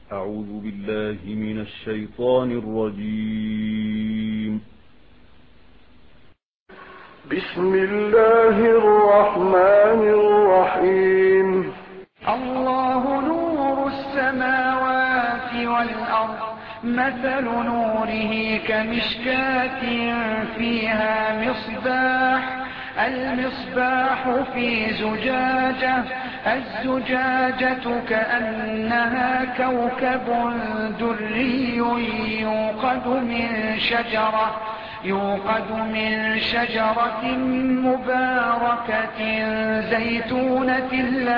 أعوذ بالله من الشيطان الرجيم. بسم الله الرحمن الرحيم. الله نور السماوات والأرض، مثل نوره كمشكاة فيها مصباح، المصباح في زجاجة، الزجاجة كأنها كوكب دري يوقد من شجرة مباركة زيتونة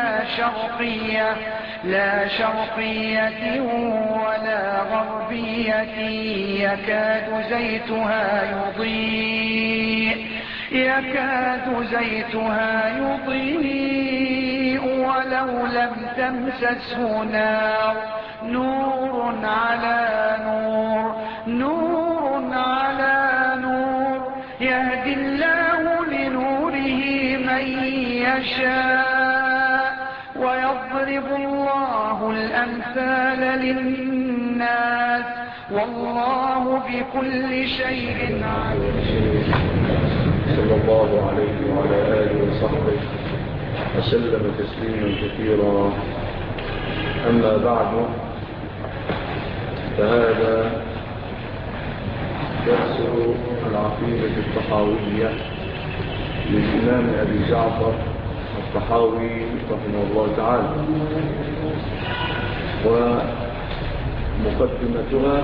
لا شرقية ولا غربية، يكاد زيتها يضيء ولو لم تمسسه نار، نور على نور، يهدي الله لنوره من يشاء، ويضرب الله الأمثال للناس، والله بكل شيء عليم. صلى الله عليه وعلى آله وصحبه وسلم تسليما كثيرا. أما بعد، فهذا درس العقيدة الطحاوية للإمام أبي جعفر الطحاوي رحمه الله تعالى، ومقدمتها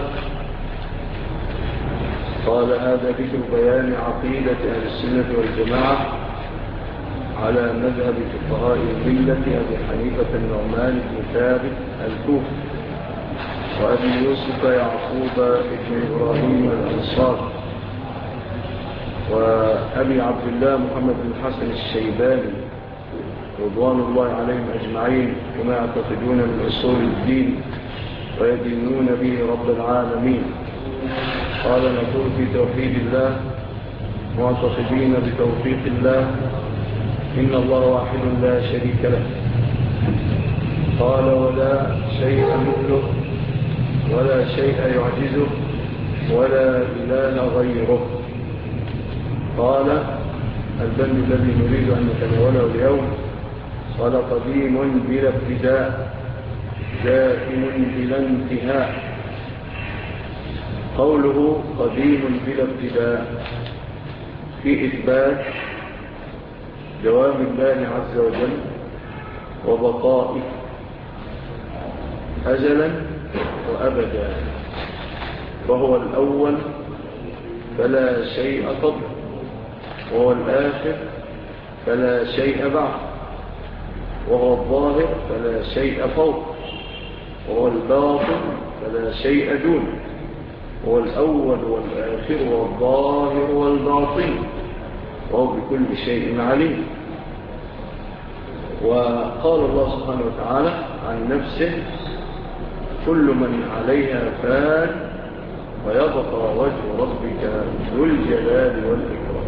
قال: هذا ذكر بيان عقيدة أهل السنة والجماعة على مذهب فقهاء الملة أبي حنيفة النعمان بن ثابت الكوفي، وأبي يوسف يعقوب بن إبراهيم الأنصاري، وأبي عبد الله محمد بن الحسن الشيباني رضوان الله عليهم أجمعين، كما يعتقدون من أصول الدين ويدينون به رب العالمين. قال: نقول في توحيد الله معتقدين بتوفيق الله، إن الله واحد لا شريك له. قال: ولا شيء مثله ولا شيء يعجزه ولا إله غيره. قال: البند الذي نريد أن نتناوله اليوم قال: قديم بلا ابتداء دائم بلا انتهاء. قوله قديم بلا ابتداء في إثبات جواب الله عز وجل وبقائه أزلا وأبدا، وهو الأول فلا شيء قبله، وهو الآخر فلا شيء بعد، وهو الظاهر فلا شيء فوق، وهو الباطن فلا شيء دونه، هو الأول والآخر والظاهر والباطن، وهو بكل شيء عليم. وقال الله سبحانه وتعالى عن نفسه: كل من عليها فان ويبقى وجه ربك ذو الجلال والإكرام.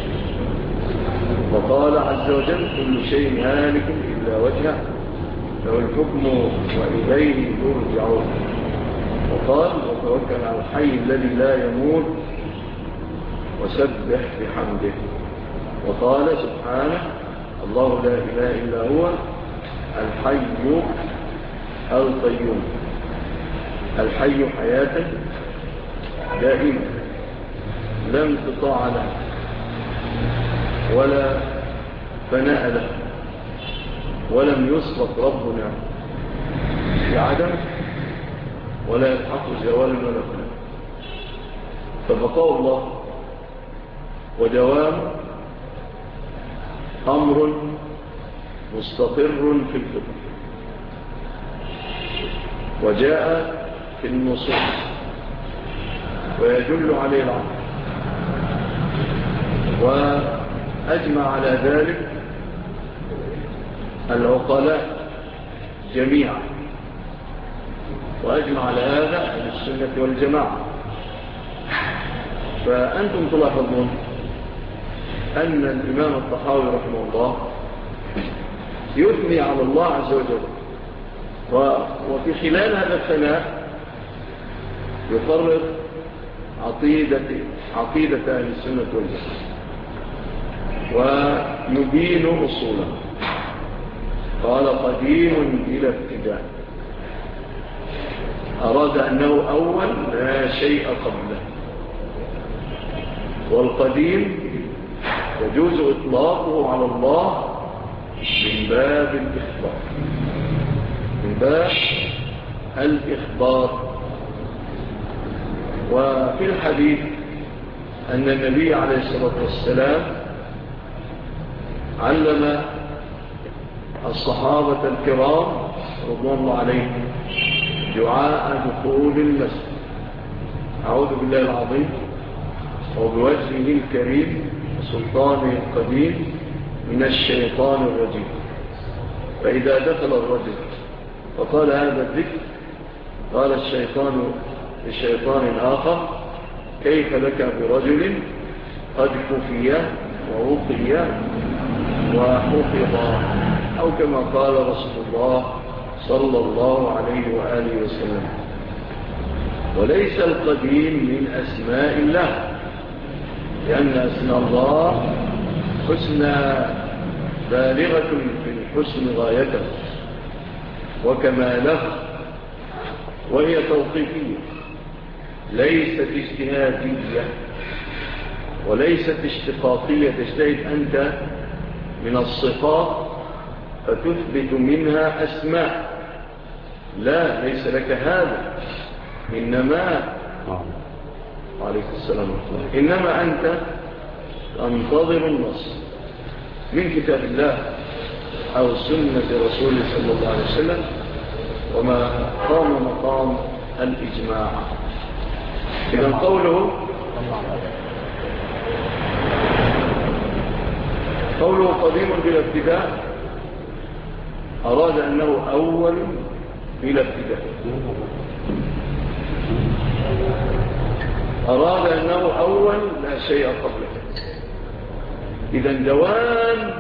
وقال عز وجل: كل شيء هالك إلا وجهه له الحكم وإليه ترجعون. وقال: وتوكل على الحي الذي لا يموت وسبح بحمده. وقال سبحانه: الله لا إله إلا هو الحي القيوم. الحي حياة دائمة لا انقطاع له ولا فناء له، ولم يسبق ربنا بعدم ولا يلحق زوال ولا فناء. فبقاء الله ودوام أمر مستقر في الفطر، وجاء في النصوص ويدل عليه العقل، وأجمع على ذلك العقلاء جميعا، وأجمع على هذا أهل السنة والجماعة. فأنتم تلاحظون أن الإمام الطحاوي رحمه الله يثني على الله عز وجل وفي خلال هذا الثناء يقرر عقيدة أهل السنة والجماعة ويبين أصوله. قال قديم بلا ابتداء، أراد أنه أول لا شيء قبله. والقديم يجوز إطلاقه على الله من باب الإخبار، من باب الإخبار. وفي الحديث أن النبي عليه الصلاة والسلام علم الصحابة الكرام رضوان الله عليهم دعاء دخول المسجد: أعوذ بالله العظيم وبوجهه الكريم وسلطانه القديم من الشيطان الرجيم. فإذا دخل الرجل فقال هذا الذكر قال الشيطان لشيطان آخر: كيف لك برجل قد كفي ورقي وحفظ، أو كما قال رسول الله صلى الله عليه وآله وسلم. وليس القديم من أسماء الله، لأن أسماء الله حسنى بالغة في الحسن غايته وكماله، وهي توقيفية ليست اجتهادية وليست اشتقاقية تجتهد أنت من الصفات فتثبت منها أسماء. لا، ليس لك هذا. إنما عليك السلام عليكم. إنما أنت تنتظر النص من كتاب الله أو سنة رسوله صلى الله عليه وسلم، وما قام مقام الإجماع. إذن قوله قديم بلا ابتداء أراد أنه أول بلا ابتداء، أراد أنه أول لا شيء قبله. إذن دوام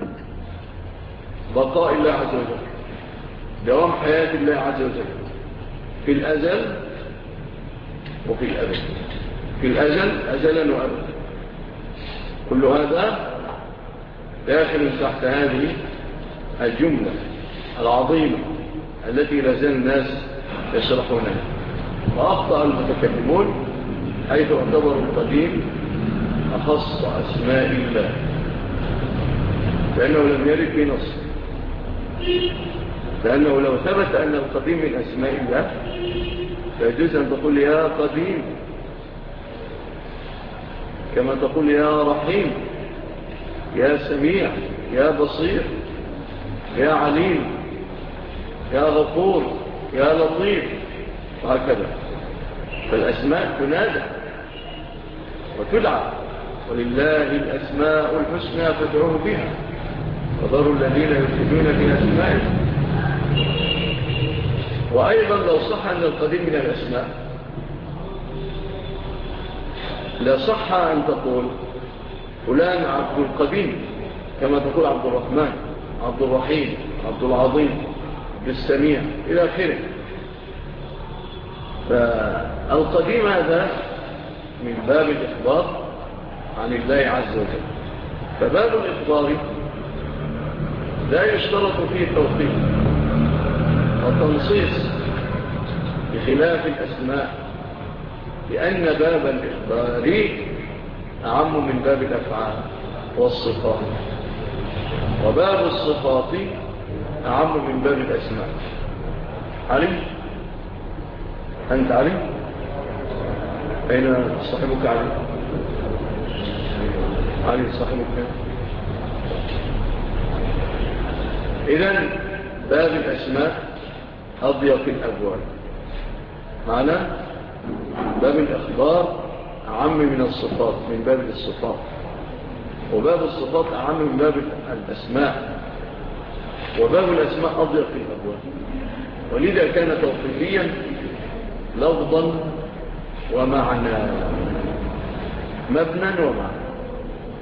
بقاء الله عز وجل، دوام حياة الله عز وجل في الأزل وفي الأبد. في الأزل أزلا وأبدا، كل هذا داخل تحت هذه الجملة العظيمة التي لازال الناس يشرحونها. وأخطأ المتكلمون حيث اعتبروا القديم أخص أسماء الله، لأنه لم يرد في نص. لأنه لو ثبت أن القديم من أسماء الله فيجوز أن تقول يا قديم، كما تقول يا رحيم، يا سميع، يا بصير، يا عليم، يا غفور، يا لطيف، وهكذا. فالأسماء تنادى وتدعى: ولله الأسماء الحسنى فادعوه بها وذروا الذين يلحدون في أسمائه. وأيضا لو صح أن القديم من الأسماء لا صح أن تقول فلان عبد القديم، كما تقول عبد الرحمن، عبد الرحيم، عبد العظيم، عبد السميع إلى آخره. فالقديم هذا من باب الإخبار عن الله عز وجل. فباب الإخبار لا يشترط فيه التوقيف والتنصيص بخلاف الأسماء، لأن باب الإخبار أعم من باب الأفعال والصفات، وباب الصفات أعم من باب الأسماء. علم؟ أنت علم؟ أين صاحبك علم؟ علم صاحبك. إذن باب الأسماء أضيق الأبواب، معنى باب الأخبار أعم من الصفات، من باب الصفات، وباب الصفات أعم من باب الأسماء، وباب الأسماء أضيق الأبواب. ولذا كان توقيفيا لفظا ومعنى، مبنى ومعنى.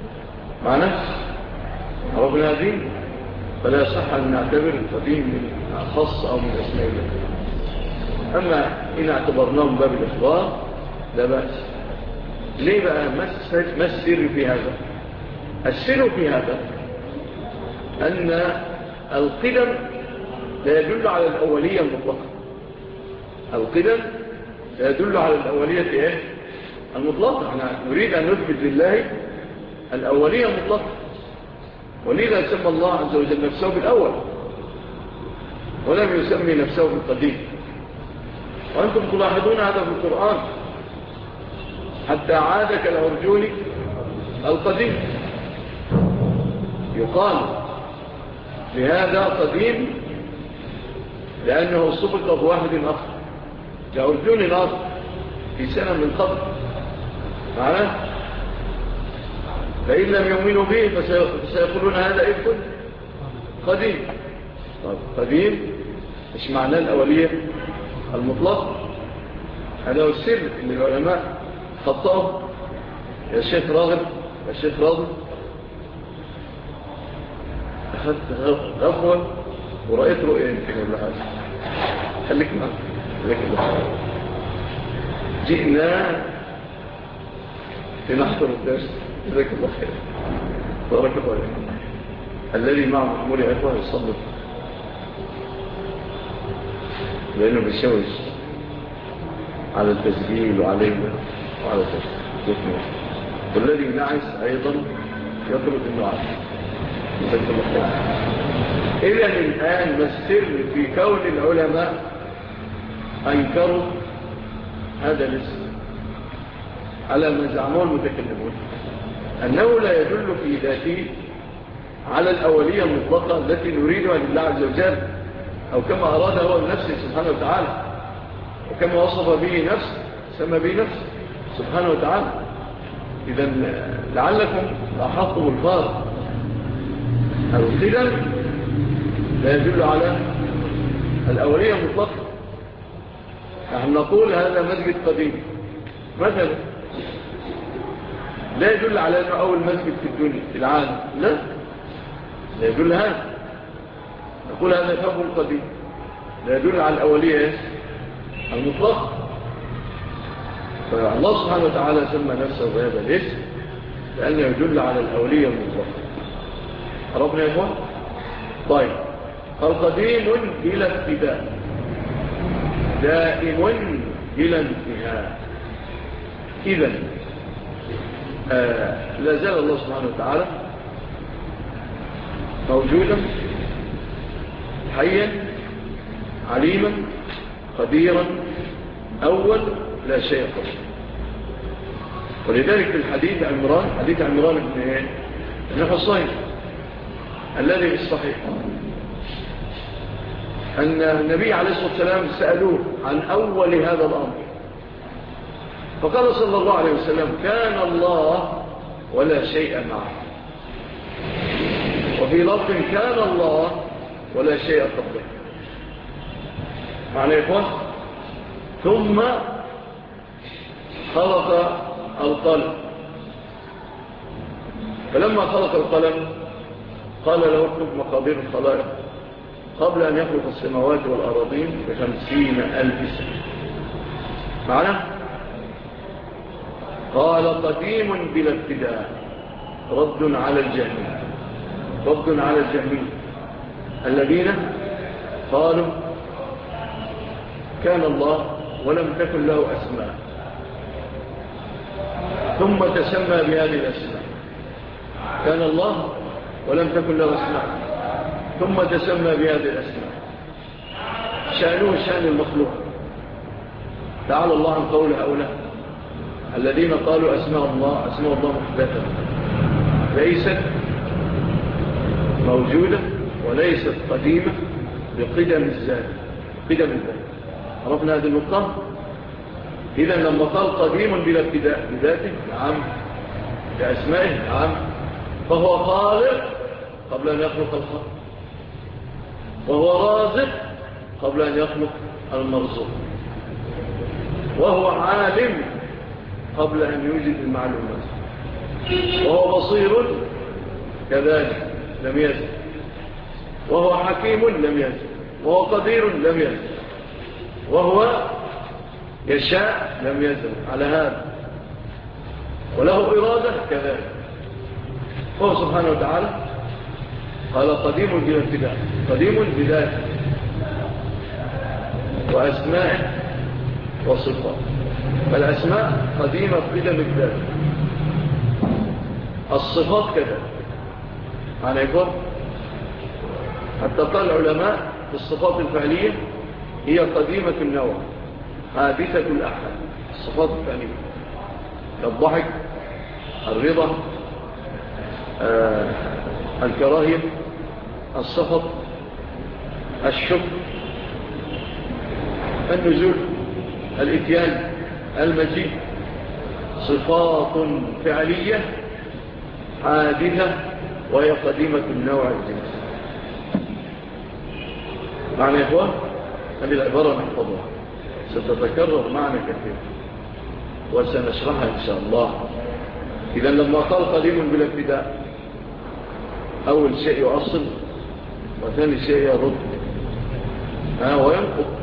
معنى عرفنا هذه، فلا صح أن نعتبر القديم من خاص أو من أسماء الله. أما إن اعتبرناه من باب الإخبار لا بأس. ليه بقى؟ ما السر في هذا؟ السر في هذا أن القدم لا يدل على الأولية المطلقة. القدم لا يدل على الأولية المطلقة. احنا نريد أن نثبت لله الأولية المطلقة، ولذا سمى الله عز وجل نفسه بالأول ولم يسمي نفسه بالقديم. وأنتم تلاحظون هذا في القرآن، حتى عاد كالعرجون القديم. يقال لهذا قديم لأنه سبق بواحد آخر كعرجون آخر في سنة من قبل معناه. فإن لم يؤمنوا به فسيقولون هذا إفك قديم. قديم مش معناه الأولية المطلق. هذا هو السر اللي العلماء خطأوا. يا شيخ راغب يا شيخ راغب أخذت غفوة ورأيت رؤية يمكن ولا حاجة. خليك معنا. جئنا لنحضر الدرس. جزاك الله خير. بارك الله فيكم. الذي مع مأمور أخوة يصدق لأنه بيشوش على التسجيل وعليه وعلى التسجيل، والذي نعس أيضا يطرد النعاس. جزاك الله خير. إذن الآن ما السر في كون العلماء أنكروا هذا الاسم على ما زعموه المتكلمون؟ أنه لا يدل في ذاته على الأولية المطلقة التي نريدها لله عز وجل، أو كما أراد هو لنفسه سبحانه وتعالى، وكما وصف به نفسه سمى به نفسه سبحانه وتعالى. إذن لعلكم لاحظتم الفارق. القدم لا يدل على الأولية المطلقة. نحن نقول هذا مسجد قديم مثلا، لا يدل على أنه أول مسجد في الدنيا في العالم، لا يدل هذا. نقول هذا كفر قديم، لا يدل على الأولية المطلقة. فالله سبحانه وتعالى سمى نفسه بهذا الاسم لأنه يدل على الأولية المطلقة. عرفنا يا إخوان؟ طيب، القديم بلا ابتداء، دائم بلا انتهاء. إذن لا زال الله سبحانه وتعالى موجودا حيا عليما قديرا أول لا شيء قبل. ولذلك في الحديث حديث عمران بن حصين الذي في الصحيح أن النبي عليه الصلاة والسلام سألوه عن أول هذا الأمر، فقال صلى الله عليه وسلم: كان الله ولا شيء معه. وفي لفظ: كان الله ولا شيء قبله. معنى يقول: ثم خلق القلم، فلما خلق القلم قال له: اكتب مقادير الخلائق قبل أن يخلق السماوات والأراضين ب50,000 سنة. معنى؟ قال: قديم بلا ابتداء، رد على الجهمية، رد على الجهمية الذين قالوا كان الله ولم تكن له أسماء ثم تسمى بهذه الأسماء. كان الله ولم تكن له أسماء ثم تسمى بهذه الأسماء. شأنه شأن المخلوق. تعالى الله عن قول هؤلاء الذين قالوا أسماء الله محدثة ليست موجودة وليست قديمة بقدم الذات. قدم الذات. عرفنا هذه النقطة؟ إذن لما قال قديم بلا ابتداء بذاته، نعم، بأسمائه، نعم، فهو خالق قبل أن يخلق الخلق، وهو رازق قبل أن يخلق المرزوق، وهو عالم قبل أن يوجد المعلومات، وهو بصير كذلك لم يزل، وهو حكيم لم يزل. وهو قدير لم يزل، وهو يشاء لم يزل على هذا، وله إرادة كذلك. هو سبحانه وتعالى قال قديم بلا ابتداء، قديم بذاته وأسمائه وصفاته. فالأسماء قديمة بلا ابتداء، الصفات كذلك. معنى يقول حتى قال العلماء في الصفات الفعلية هي قديمة النوع حادثة الأحد. الصفات الفعلية الضحك، الرضا، الكراهية، السخط، الشكر، النزول، الاتيان، المجيء، صفات فعلية حادثة وهي قديمة النوع الجنس. معنى يا إخوان هذه العبارة نحفظها، ستتكرر معنا كثير وسنشرحها إن شاء الله. إذا لما قال قديم بلا ابتداء، أول شيء يؤصل وثاني شيء يرد وينقض.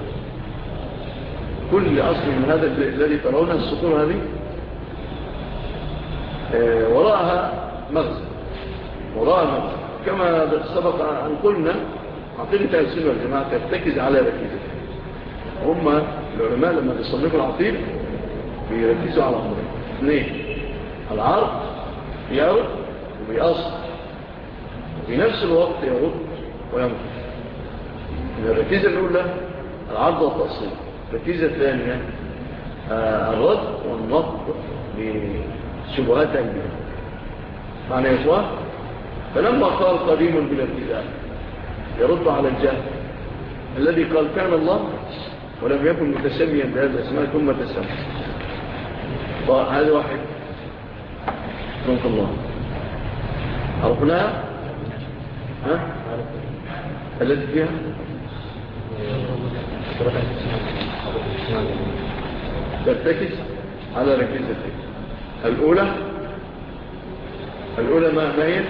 كل أصل من هذا الذي ترون السطور هذه وراءها مغزى، كما سبق أن قلنا عقيدة السنة والجماعة ترتكز على ركيزة. هم العلماء لما يصنفوا العقيدة بيركزوا على أمرين اثنين: العرض يرد وبيأصل، وفي نفس الوقت يرد وينقض. الركيزة الأولى العرض والتأصيل، الركيزة الثانية الرد والنقض لشبهات أهلها. معنى يا إخوان فلما قال قديم بلا ابتداء يرد على الجهل الذي قال كان الله ولم يكن متسميا بهذه الأسماء ثم تسمى. هذا واحد رحمة الله عرفناها التي فيها ترتكز على ركيزتين. الأولى ما هي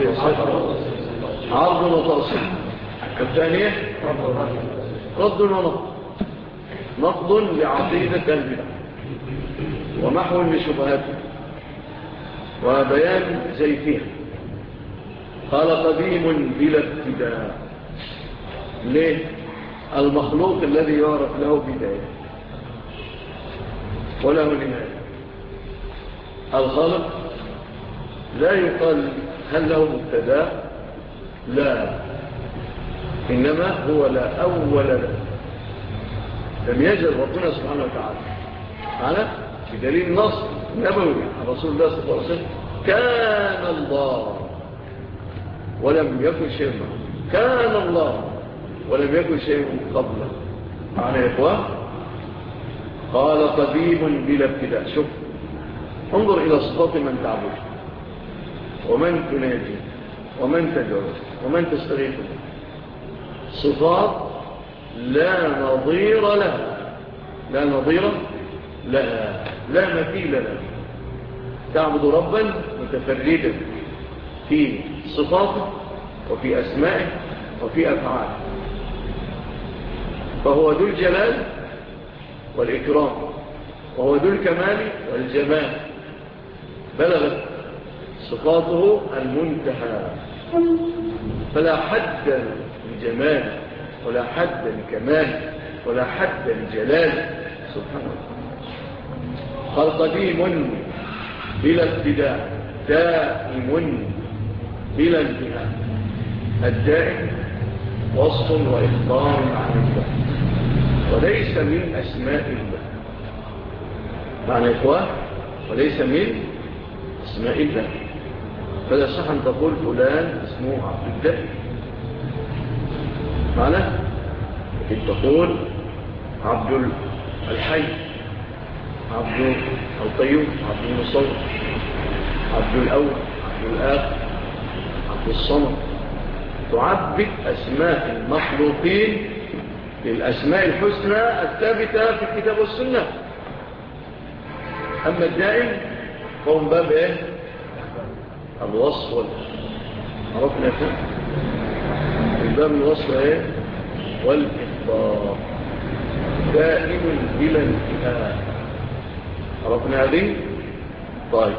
عرض وتأصيل، الثانية رد ونقض، نقض لعقيدة البدع ومحو لشبهاته وبيان زيفها. قال قديم بلا ابتداء. ليه؟ المخلوق الذي يعرف له بداية وله نهاية. الخالق لا يقال هل له مبتدا، لا، إنما هو لا أول له. لم يجل ربنا سبحانه وتعالى على بدليل نص نبوي عن رسول الله صلى الله عليه وسلم: كان الله ولم يكن شيء معه، كان الله ولم يكن شيء قبله. معنى يا إخوان قال قديم بلا ابتداء. شوف، انظر إلى صفات من تعبد ومن تناجي ومن تدعو ومن تستغيث. صفات لا نظير لها، لا نظير لها، لا مثيل لها. تعبد ربا متفردا في صفاته وفي أسمائه وفي أفعاله، فهو ذو الجلال والإكرام، وهو ذو الكمال والجمال، بلغت صفاته المنتهى، فلا حد لجمال ولا حد لكمال ولا حد لجلال سبحانه وتعالى. قال قديم بلا ابتداء، دائم بلا انتهاء. الدائم وصف وإخبار عن الله وليس من أسماء الله. معنى إخوان وليس من أسماء الله. فلا صح أن تقول فلان اسمه عبد الدائم، معنى لكن تقول عبد الحي، عبد القيوم، عبد المصور، عبد الأول، عبد الآخر، عبد الصمد. تعبد أسماء المخلوقين للأسماء الحسنى الثابتة في الكتاب والسنة. أما الدائم فهو من باب إيه؟ الوصف عرفنا فيه من باب الوصف إيه؟ والإخبار دائم بلا انتهاء. عرفنا هذه؟ طيب.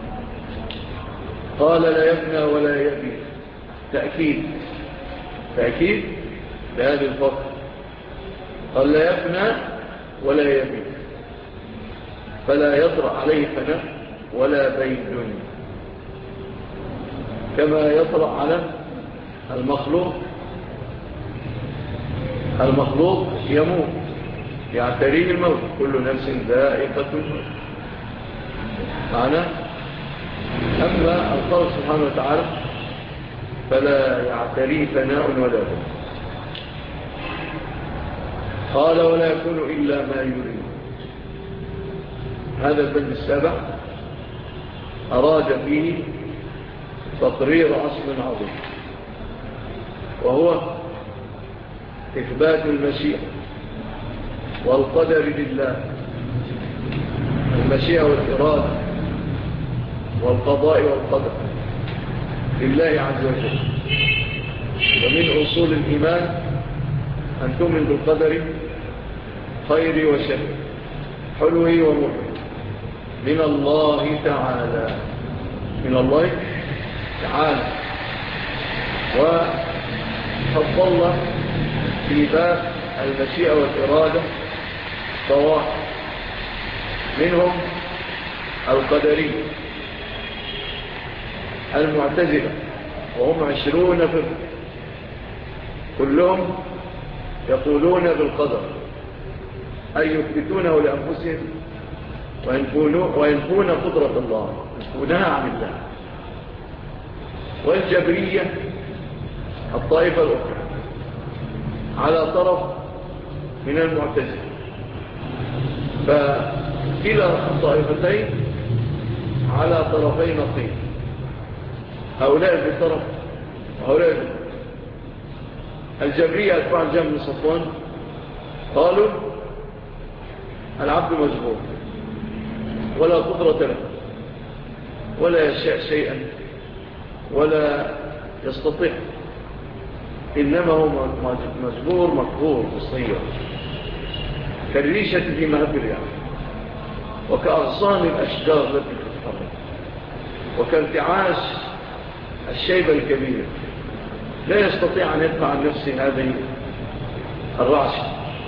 قال لا يفنى ولا يبي، تأكيد لهذه الفقرة. قال لا يفنى ولا يبي، فلا يطرأ عليه فناء ولا بيد كما يطرأ على المخلوق يموت، يعتريه الموت، كل نفس ذائقة الموت معنى. أما الله سبحانه وتعالى فلا يعتريه فناء ولا بد. قال ولا يكون إلا ما يريد. هذا البند السابع أراد فيه تقرير أصل عظيم، وهو إثبات المشيئة والقدر لله، المشيئة والإرادة والقضاء والقدر لله عز وجل. ومن أصول الإيمان أن تؤمن بالقدر خير وشر، حلوه ومر، من الله تعالى، وفضل في باب المشيئة والإرادة طوائف، منهم القدرية المعتزلة، وهم 20 فرقة، كلهم يقولون بالقدر، أي يثبتونه لأنفسهم وينفون قدرة الله، ينفونها عن الله. والجبرية الطائفة الأخرى على طرف من المعتزلة، فكلا الطائفتين على طرفين نقيض، هؤلاء بطرف وهؤلاء بطرف. الجبرية أتباع الجهم بن صفوان قالوا العبد مجبور ولا قدرة له ولا يشاء شيئا ولا يستطيع، إنما هو مجبور مقهور مصير، كالريشة في مهب الرياح، وكأغصان الأشجار التي تتحرك، وكارتعاش الشيبة الكبيرة، لا يستطيع أن يدفع عن نفسه هذه الرعشة.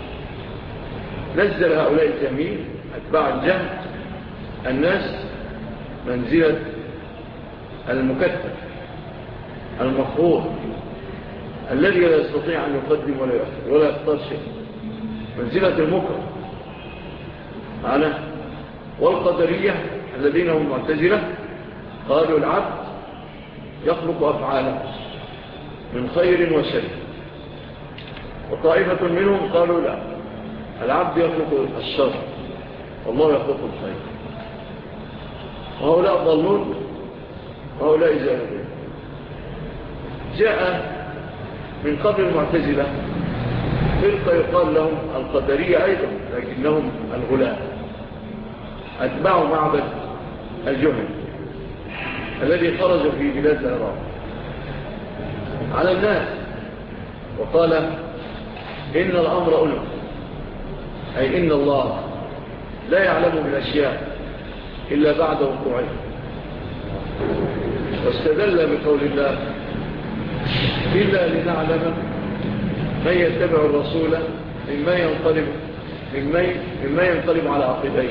نزل هؤلاء الجميع أتباع الجهم الناس منزلة المكتب المفروض الذي لا يستطيع أن يقدم ولا يؤخر ولا يختار شيء، منزلة المكر معنا. والقدرية الذين هم معتزلة قالوا العبد يخلق أفعاله من خير وشر، وطائفة منهم قالوا لا، العبد يخلق الشر والله يخلق الخير. وهؤلاء ضلون وهؤلاء زاهدون. جاء من قبل المعتزلة فرقة يقال لهم القدرية أيضا، لكنهم الغلاة، أتباع معبد الجهل الذي خرج في بلاد العراق على الناس وقال إن الأمر ألف، أي إن الله لا يعلم بالأشياء إلا بعد وقوعها. واستدل بقول الله إلا لنعلم من يتبع الرسول مما ينقلب على عقبيه.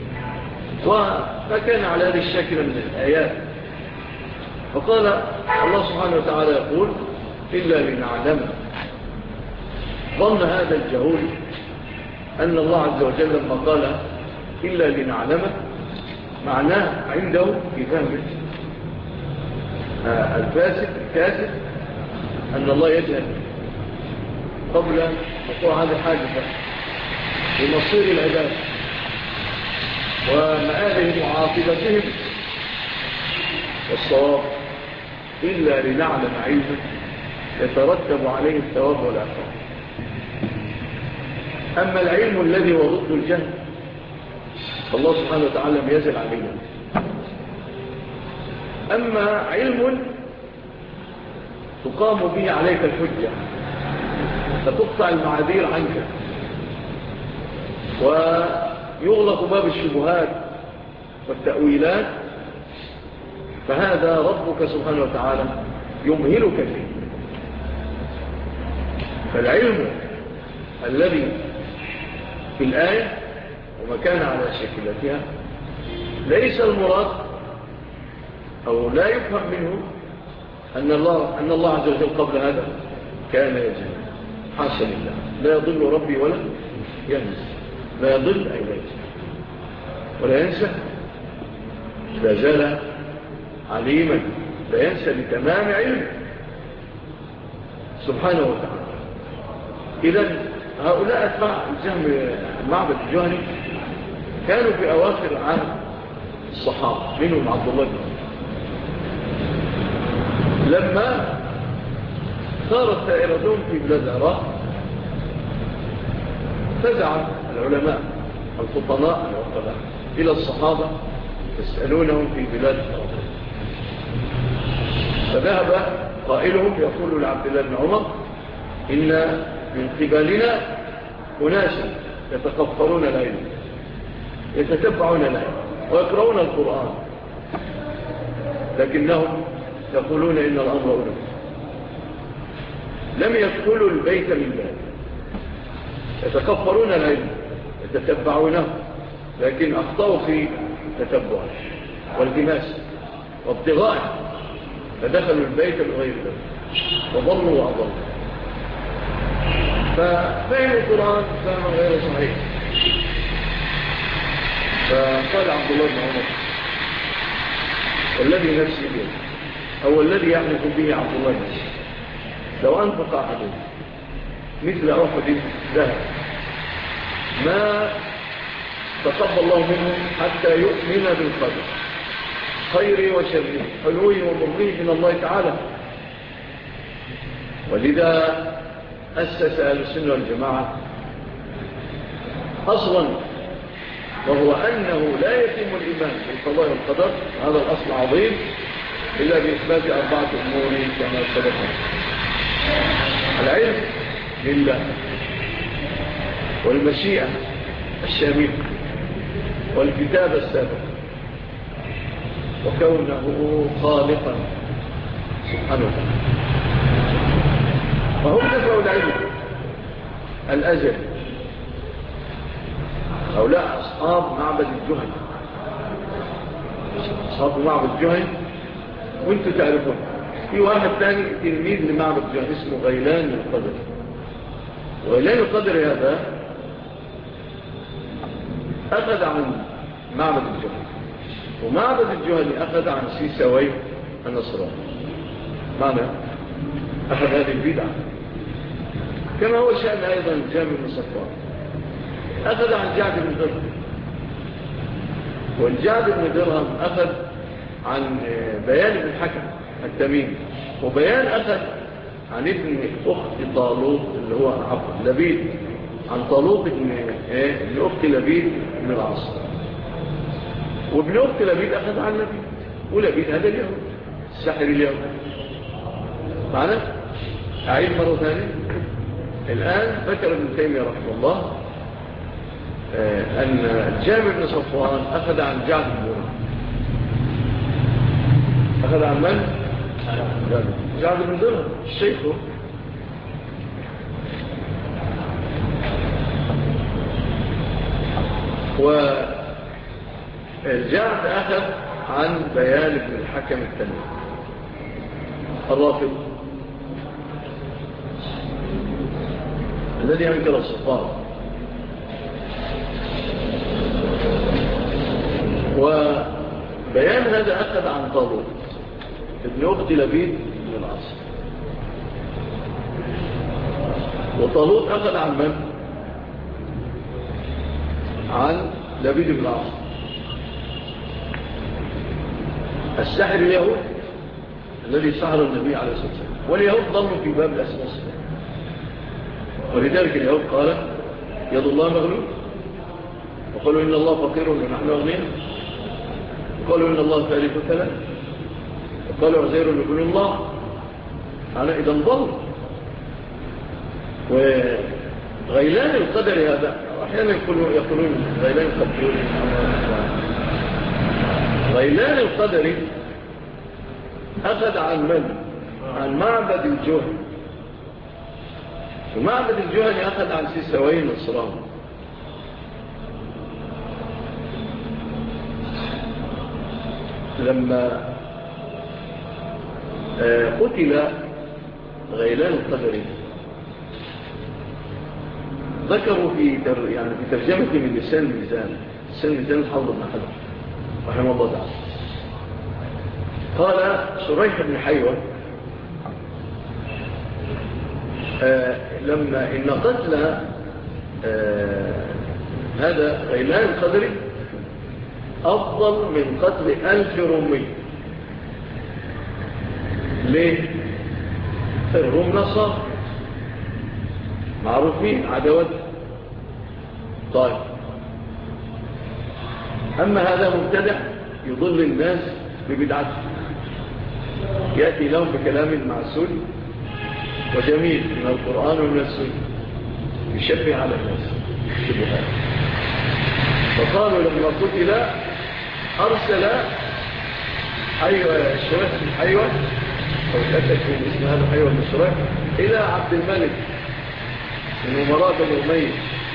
فكان على هذه الشكل من الآيات. فقال الله سبحانه وتعالى يقول إلا لنعلم. ظن هذا الجهول أن الله عز وجل لما قال إلا لنعلم معناه عنده في فهمه الكاسد أن الله يجهل قبل وقوع هذا الحادثة بمصير العباد ومآلهم وعاقبتهم. والصواب إلا لنعلم علما يترتب عليه الثواب والعقاب. أما العلم الذي هو ضد الجهل فالله سبحانه وتعالى لم يزل علينا. أما علم تقام به عليك الحجة فتقطع المعاذير عنك ويغلق باب الشبهات والتأويلات، فهذا ربك سبحانه وتعالى يمهلك فيه. فالعلم الذي في الآية وما كان على شكلتها ليس المراد أو لا يفهم منه أن الله عز وجل قبل هذا كان يجهل. حاشا لله، لا يضل ربي ولا ينسى. لا يضل أي لا ينسى ولا ينسى، لا زال عليما، لا ينسى لتمام علمه سبحانه وتعالى. إذن هؤلاء أتباع معبد الجهني كانوا في أواخر عهد الصحابة، منهم عبد الله بن عمر. لما صارت دائرتهم في بلاد العراق فزع العلماء الفطناء العقلاء إلى الصحابة يسألونهم في بلاد العراق. فذهب قائلهم يقول لعبد الله بن عمر: إن من قبلنا أناسا يتقفرون العلم، يتتبعون العلم ويقرؤون القرآن، لكنهم يقولون إن الأمر أولى. لم يدخلوا البيت من باب، يتكفرون العلم يتتبعونه، لكن أخطأوا في تتبعه والتماس وابتغاءه، فدخلوا البيت بغير ذلك وضلوا وأضلوا، ففهم القرآن فهم غير صحيح. فقال عبد الله بن عمر: والذي نفسي به، أو الذي يحلف به عبد الله نفسي، لو أنفق أحد مثل أحد ذهب ما تقبل الله منه حتى يؤمن بالقدر، خيره وشره، حلوه ومره من الله تعالى. ولذا أسس أهل السنة والجماعة أصلا، وهو أنه لا يتم الإيمان بالقضاء والقدر، هذا الأصل عظيم، إلا بإثبات 4 أمور كما سبق: العلم لله، والمشيئة الشاملة، والكتاب السابق، وكونه خالقا سبحانه وتعالى. فهم نفعوا العلم الأزل. هؤلاء أصحاب معبد الجهني، أصحاب معبد الجهني، وانتم تعرفون. في واحد ثاني تلميذ لمعبد الجهني اسمه غيلان القدر. غيلان القدر هذا أخذ عن معبد الجهني، ومعبد الجهني أخذ عن سيساوي النصراني. معنى أخذ هذه البدعة، كما هو شأن أيضا جامع بن صفوان. أخذ عن جعد بن درهم، والجعد بن درهم أخذ عن بيان بن الحكم التميمي، وبيان أخذ عن ابن أخت طالوت اللي هو لبيد، عن طالوت ابن أخت لبيد بن العاص، وابن أخت لبيد أخذ عن لبيد، ولبيد هذا اليهود الساحر اليهود. معنا أعيد مرة ثانية. الآن ذكر ابن تيمية رحمه الله أن جابر بن صفوان أخذ عن جعد بن درهم. أخذ عن من؟ جعد بن درهم الشيخ. والجعد أخذ عن بيان ابن الحكم التميمي الرافض الذي أنكر الصفات. وبيان هذا أخذ عن طالوت ابن أخت لبيد بن العاص. وطالوت أخذ عن من؟ عن لبيد بن العاص الساحر اليهود الذي سحر النبي عليه الصلاة والسلام. واليهود ضلوا في باب الأسماء، ولذلك اليهود قال يد الله مغلول، وقالوا إن الله فقير ونحن أغنياء، وقالوا إن الله ثالث ثلاث، وقالوا عزير ابن الله. أنا إذا ضل. وغيلان القدر هذا أحيانا يقولون غيلان القدر. غيلان القدر أخذ عن من؟ عن معبد الجهني، ومعبد الجهني أخذ عن سيسوي النصراني. لما قتل غيلان القدري ذكروا في ترجمة من لسان الميزان الحافظ بن حجر رحمه الله تعالى، قال شريح بن حيوة لما إن قتل هذا غيلان القدري أفضل من قتل 1000 رومي. ليه؟ الروم نصر معروفين عدوات. طيب أما هذا مبتدع يضل الناس ببدعته، يأتي لهم بكلام معسول وجميل من القرآن ومن السنة يشبه على الناس شبهات. فقالوا لما قتل أرسل الشريح بن حيوة أو تأكد من اسم هذا حيوة بن الشريح إلى عبد الملك من أمراء بن أمية،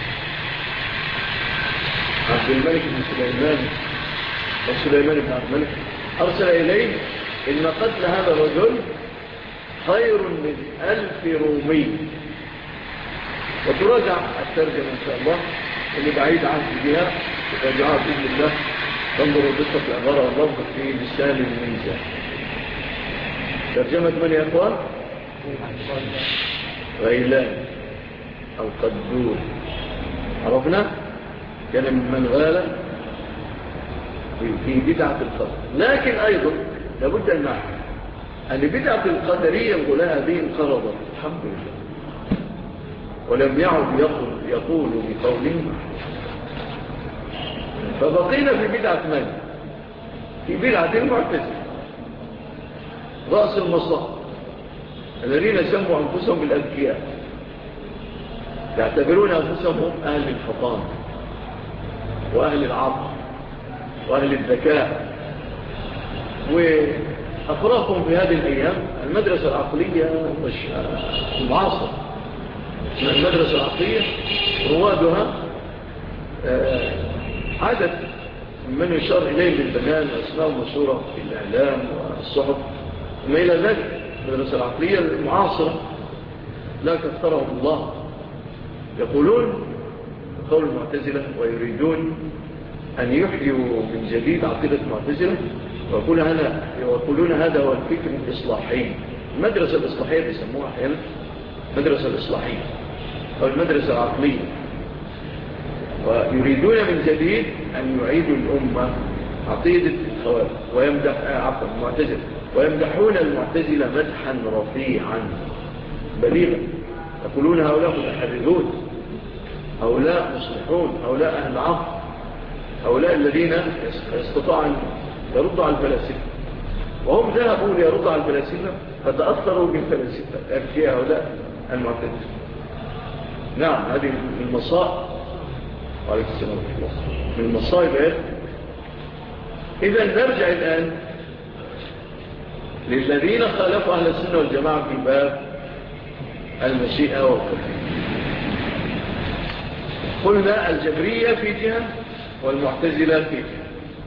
عبد الملك بن سليمان وسليمان بن عبد الملك، أرسل إليه إن قتل هذا الرجل خير من 1000 رومي. وتراجع الترجمة إن شاء الله اللي بعيد عنه بها تراجعها بإذن الله، تنظر دقة العبارة واللفظ في لسان الميزان. ترجمة من يا أخوان؟ غيلان القدور، عرفنا كان من غال في بدعة القدر. لكن أيضا لابد أن نعرف أن بدعة القدرية الغلاء هذه انقرضت الحمد لله، ولم يعد يقول بقوله. فبقينا في بدعة من؟ في بدعة المعتزلة رأس المصائب الذين سموا أنفسهم بالأذكياء، يعتبرون أنفسهم هم أهل الفطان وأهل العقل وأهل الذكاء. وأفراقهم في هذه الأيام المدرسة العقلية المعاصرة، المدرسة العقلية روادها عدد من يشار إليه بالبنان وأسماء مشهورة في الإعلام والصحف وما إلى ذلك. المدرسة العقلية المعاصرة لا كثرهم الله يقولون قول المعتزلة ويريدون أن يحيوا من جديد عقيدة المعتزلة، ويقولون هذا هو الفكر الإصلاحي. المدرسة الإصلاحية بيسموها أحيانا المدرسة الإصلاحية أو المدرسة العقلية، ويريدون من جديد أن يعيدوا الأمة عقيدة الخوارج المعتزلة، ويمدحون المعتزلة مدحا رفيعا بليغا، يقولون هؤلاء متحررون، هؤلاء مصلحون، هؤلاء أهل عقل، هؤلاء الذين يستطيعوا أن يردوا على الفلاسفة. وهم ذهبوا ليردوا على الفلاسفة فتأثروا بالفلاسفة أركياء هؤلاء المعتزلة. نعم، هذه من المصائب عليك السلام من المصائب. إذن نرجع الآن للذين خالفوا أهل السنة والجماعة في باب المشيئة والقدر. قلنا الجبرية في جهة والمعتزلة في جهة.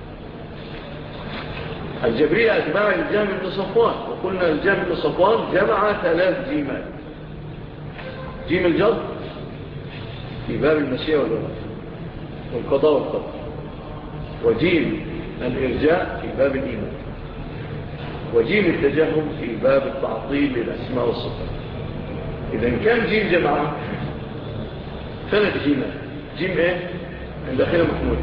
الجبرية أتباع الجهم بن صفوان، وقلنا الجهم بن صفوان جمع 3 جيمات: جيم الجبر في باب المشيئة والقضاء والقدر، وجيم الإرجاء في باب الإيمان، وجيم التجهم في باب التعطيل للأسماء والصفات. إذن كان جيم جمعة 3 جيمات. جيم إيه؟ عند أخينا محمود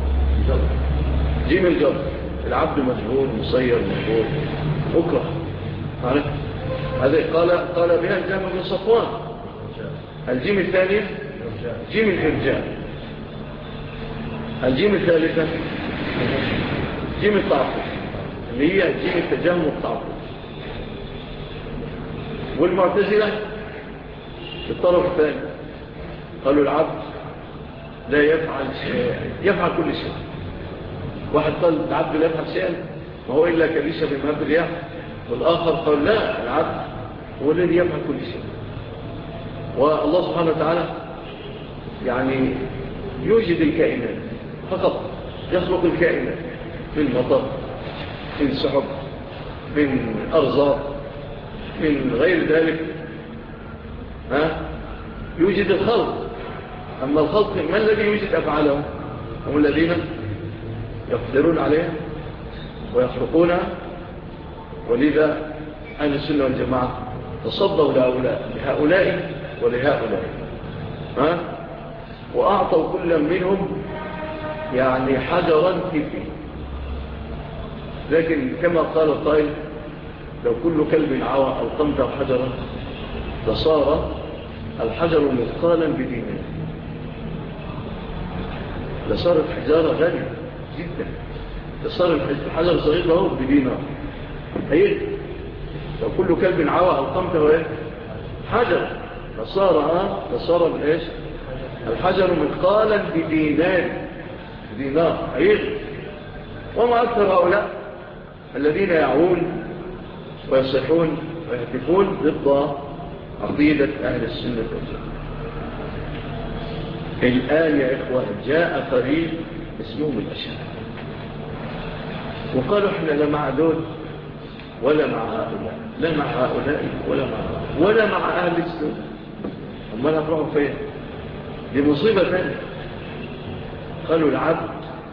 جيم الجبر، العبد مجهول مصير مجهول مكره. هذا قال بها الجهم بن صفوان. الجيم الثاني جيم الإرجاء. الجيم الثالثة جيم التعطيل اللي هي جيم التجهم والتعطيل. والمعتزلة الطرف الثاني قالوا العبد لا يفعل شيء، يفعل كل شيء. واحد قال العبد لا يفعل شيئا ما هو إلا كريشة بمهب الرياح، والآخر قال لا، العبد هو الذي يفعل كل شيء. والله سبحانه وتعالى يعني يوجد الكائنات فقط، يخلق الكائنات من مطر، من سحب، من أرزاق، من غير ذلك. يوجد الخلق. أما الخلق من الذي يوجد أفعالهم؟ هم الذين يقدرون عليها ويخلقونها. ولذا أهل السنة والجماعة تصدوا لهؤلاء ولهؤلاء، وأعطوا كل منهم يعني حجرا كفي. لكن كما قال القائل لو كل كلب عوى ألقمته حجرا لصار الحجر مثقالا بدينار، لصار الحجارة غالية جدا، لصار الحجر صغير له بدينار. أيه لو كل كلب عوى ألقمته حجر لصار بالإيش الحجر مثقالا بدينار. أيه وما أكثر هؤلاء الذين يعون ويصيحون ويهتفون ضد عقيدة أهل السنة والجماعة. الآن يا إخوة جاء فريق اسمهم الأشاعرة وقالوا إحنا لا مع دول ولا مع هؤلاء، لا مع هؤلاء ولا مع أهل السنة. أما لا تروحوا فين؟ دي مصيبة ثانية. قالوا العبد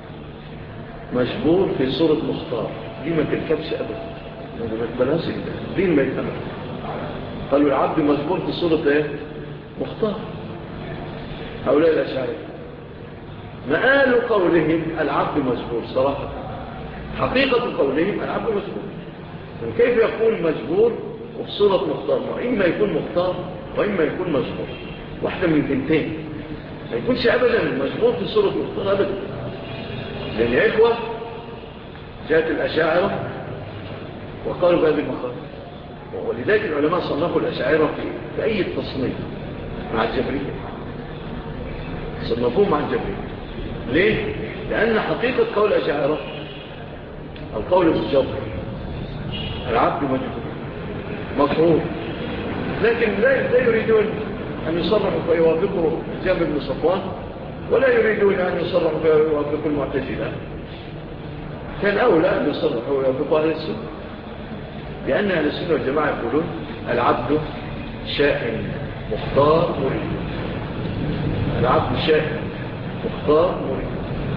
مجبور في صورة مختار، دي ما تركبش أبدا، ما تبلاش دين ما يتأمل. قالوا العبد مجبور في صورة مختار. هؤلاء الأشاعرة ما قالوا قولهم العبد مجبور صراحة، حقيقة قولهم العبد مجبور. كيف يكون مجبور وفي صورة مختار؟ وإما يكون مختار وإما يكون مجبور، واحدة من تنتين. ما يكونش أبدا مجبور في صورة مختار أبدا. لأن يا إخوة جاءت الأشاعرة وقالوا بهذه المخاطر، ولذلك العلماء صنفوا الأشاعرة في أي تصنيف مع الجبرية، صنفوه مع الجبرية. ليه؟ لأن حقيقة قول الأشاعرة القول بالجبر، العبد مجبور مفروض، لكن لا يريدون أن يصرحوا فيوافقوا جابر بن صفوان، ولا يريدون أن يصرحوا فيوافقوا المعتزلة. كان أولى أن يصرحوا ويوافقوا أهل السنة، لأن أهل السنة والجماعة يقولون العبد شائن مختار مريد. العبد شائن مختار مريد،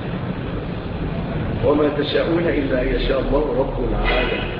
وما تشاءون إلا أن يشاء الله رب العالمين.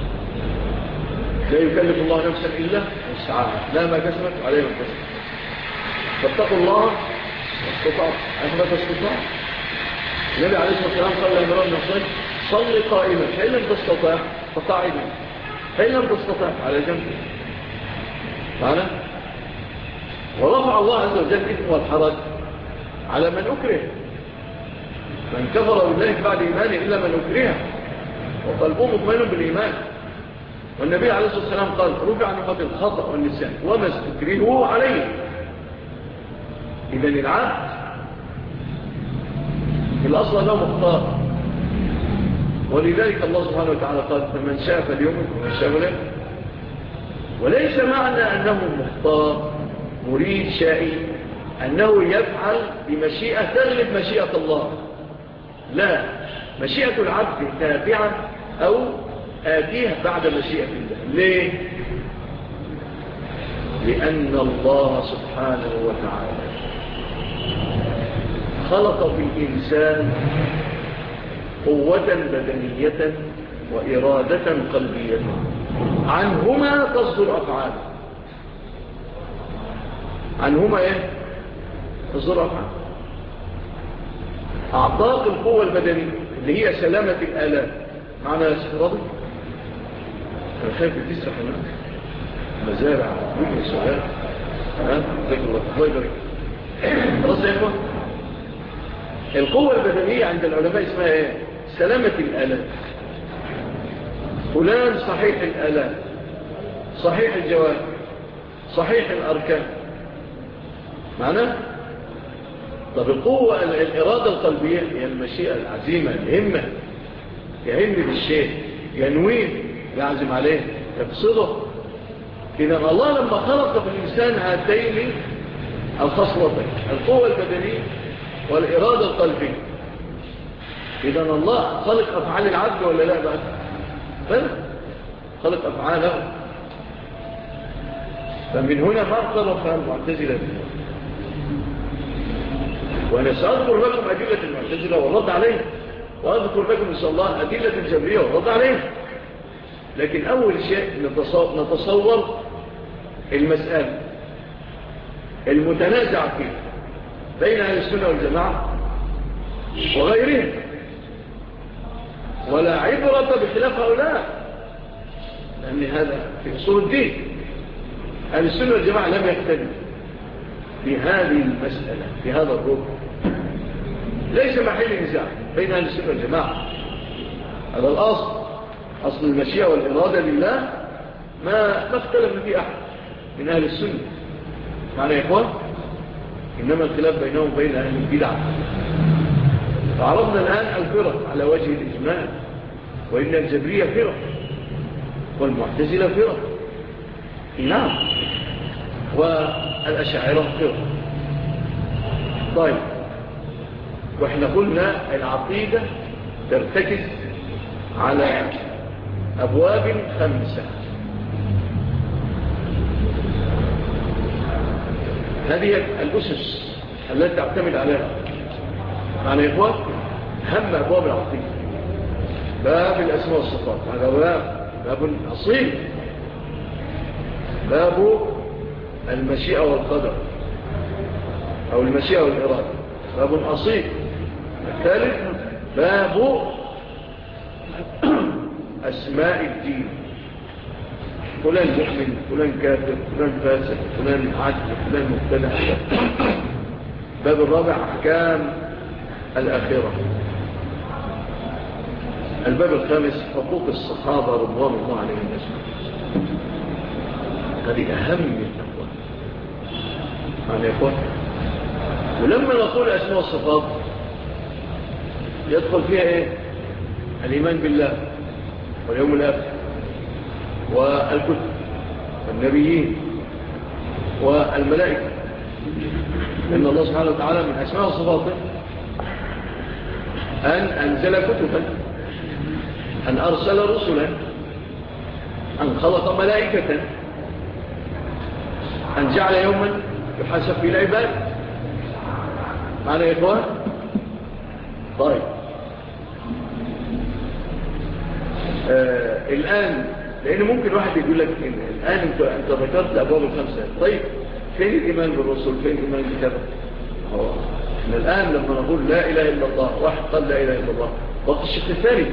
لا يكلف الله نفسا إلا وسعها، لا ما كسبت عليه ما كسبت. فاتقوا الله واستطاعوا أثبت استطاع. النبي عليه الصلاة والسلام قال لعمران بن حصين صل قائما، فإن لم تستطع فقاعدا، فإن لم تستطع على جنب. معنا؟ ورفع الله عز وجل الإثم والحرج على من أكره. من كفر بالله بعد إيمانه إلا من أكره وقلبه مطمئن بالإيمان. والنبي عليه الصلاة والسلام قال رفع عن أمة الخطأ والنسيان وما استكرهوا عليه. إذن العبد في الأصل له مختار، ولذلك الله سبحانه وتعالى قال فمن شاء فليؤمن ومن شاء فليكفر. وليس معنى أنه مختار مريد شائي أنه يفعل بمشيئة تغلب مشيئة الله، لا، مشيئة العبد تابعة أو آتيه بعد مشيئة الله. ليه؟ لأن الله سبحانه وتعالى خلق في الإنسان قوة بدنية وإرادة قلبية، عنهما تصدر أفعال. عنهما إيه؟ تصدر أفعال. أعطاك القوة البدنية اللي هي سلامة الآلام. معنى يا شيخ راضي أنا خايف تسرح هنا مزارع بكر سؤال ذكر الله يبارك. خلاص يا إخوة، القوة البدنية عند العلماء اسمها إيه؟ سلامة الآلام. فلان صحيح الآلام، صحيح الجوارح، صحيح الأركان، معناه طب القوة الإرادة القلبية هي المشيئة العزيمة الهمة، يهم بالشيء، ينويه، يعزم عليه، يقصده. إذا الله لما خلق في الإنسان هاتين الخصلتين، القوة البدنية والإرادة القلبية، إذا الله خلق أفعال العبد ولا لا بقى؟ بل خلق أفعاله. فمن هنا ما اعترف المعتزلة به. وأنا سأذكر لكم أدلة المعتزلة والرد عليها، وأذكر لكم إن شاء الله أدلة الجبرية والرد عليها. لكن أول شيء نتصور المسألة المتنازع فيه بين أهل السنة والجماعة وغيرهم، ولا عبرة بخلاف هؤلاء، لأن هذا في أصول الدين. أهل السنة والجماعة لم يختلفوا في هذه المسألة، في هذا الركن ليس محل نزاع بين أهل السنة والجماعة. هذا الأصل، أصل المشيئة والإرادة لله ما اختلف فيه أحد من أهل السنة. معنى يا إخوان إنما الخلاف بينهم وبين أهل البدع. فعرضنا الآن الفرق على وجه الإجمال، وإن الجبرية فرق والمعتزلة فرق، نعم، والأشاعرة فرق. طيب، وإحنا قلنا العقيدة ترتكز على أبواب 5. هذه الأسس التي تعتمد عليها. معنى يا إخوان هم أبواب العقيدة باب الأسماء والصفات، هذا باب أصيل. باب المشيئة والقدر أو المشيئة والإرادة، باب أصيل. الثالث باب أسماء الدين، فلان مؤمن، فلان كافر، فلان فاسق، فلان عدل، فلان مبتدع. باب الرابع أحكام الآخرة. الباب الخامس حقوق الصحابة رضوان الله عليهم أجمعين. هذه أهم الأبواب. معنى يا إخوان، ولما نقول أسماء الصفات يدخل فيها إيه؟ الإيمان بالله واليوم الآخر والكتب والنبيين والملائكة، لأن الله سبحانه وتعالى من أسماء وصفاته أن أنزل كتبا، أن أرسل رسلا، أن خلق ملائكة، أن جعل يوما يحاسب فيه العباد. معنى يا إخوان؟ طيب، الآن لأن ممكن واحد يقول لك الآن أنت ذكرت الأبواب 5، طيب فين الإيمان بالرسول، فين الإيمان بكذا؟ إحنا الآن لما نقول لا إله إلا الله، واحد قال لا إله إلا الله، وقت الشق الثاني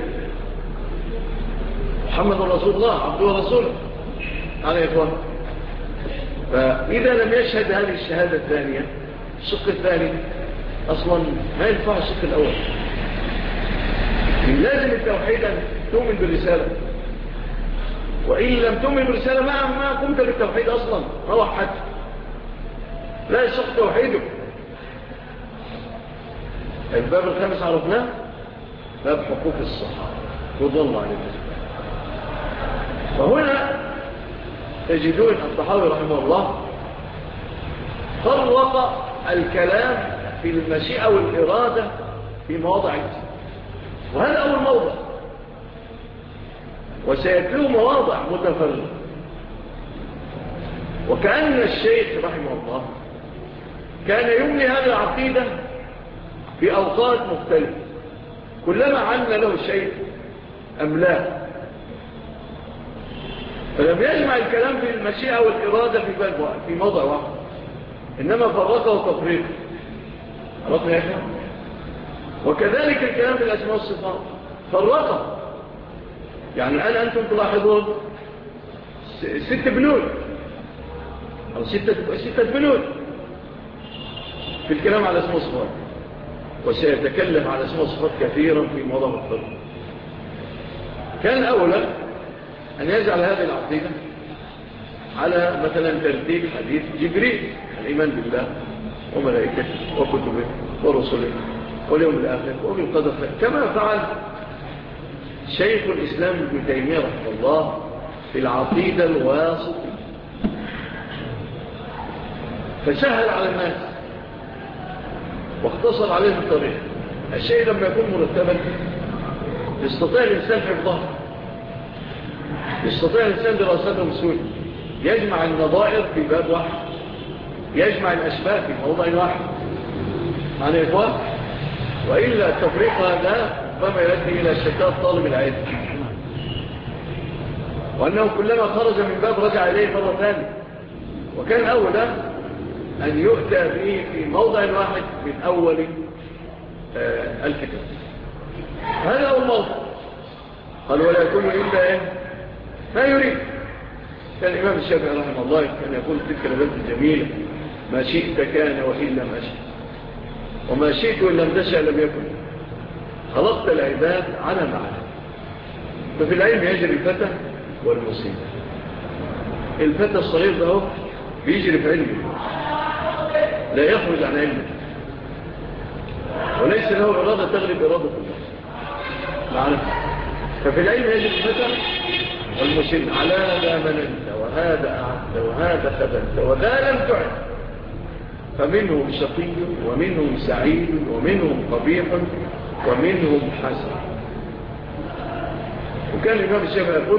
محمد رسول الله عبده ورسوله. على يا إخوان، فإذا لم يشهد هذه الشهادة الثانية، الشق الثاني أصلا ما ينفع الشق الأول. لازم التوحيد أن تؤمن بالرسالة، وإن لم تؤمن بالرسالة ما قمت بالتوحيد أصلا، ما وحدت، لا يشق توحيده. الباب الخامس عرفناه، باب حقوق الصحابة رضوان الله عليهم. فهنا تجدون الطحاوي رحمه الله فرق الكلام في المشيئة والإرادة في مواضع، وهذا أول موضع، وسيتلو مواضع متفرقة. وكأن الشيخ رحمه الله كان يملي هذه العقيدة في أوقات مختلفة، كلما عنا له شيء أملاه، فلم يجمع الكلام في المشيئة والإرادة في موضع واحد، إنما فرقه تفريق. عرفنا يا أخي؟ وكذلك الكلام في الأسماء والصفات فرقه. يعني الآن أنتم تلاحظون 6 بنود أو 6 بنود في الكلام على اسماء والصفات، وسيتكلم على اسماء والصفات كثيرا في موضوع مختلف. كان أولا أن يجعل هذه العقيدة على مثلا ترتيب حديث جبريل، الإيمان بالله وملائكته وكتبه ورسله واليوم الآخر وبالقدر كما فعل شيخ الإسلام ابن تيمية رحمه الله في العقيدة الواسطية، فسهل على الناس واختصر عليهم الطريق. الشيء لما يكون مرتبا يستطيع الإنسان حفظه، يستطيع الإنسان دراسته بسهولة، يجمع النظائر في باب واحد، يجمع الأشباه في موضع واحد عن إخوان. وإلا التفريق هذا فما يؤدي إلى شتات طالب العلم، وأنه كلما خرج من باب رجع إليه مرة ثانية. وكان أولا أن يؤتى به في موضع واحد من أول الكتاب. هذا هو الموضع. قال ولا يكون إلا إيه ما يريد. كان الإمام الشافعي رحمه الله كان يقول تلك البلد الجميلة: ما شئت كان وإن لم أشئ، وما شئت وإن لم تشأ لم يكن. خلقت العباد على معنى. ففي العلم يجري الفتى والمسلم. الفتى الصغير ده بيجري في علمه، لا يخرج عن علمه، وليس له إرادة تغلب إرادة الله معنا. ففي العلم يجري الفتى والمسلم. على هذا مننت وهذا أعدت وهذا خذلت وذا لم تعد. فمنهم شقي ومنهم سعيد ومنهم قبيح ومنهم حسن. وكان الإمام الشافعي يقول: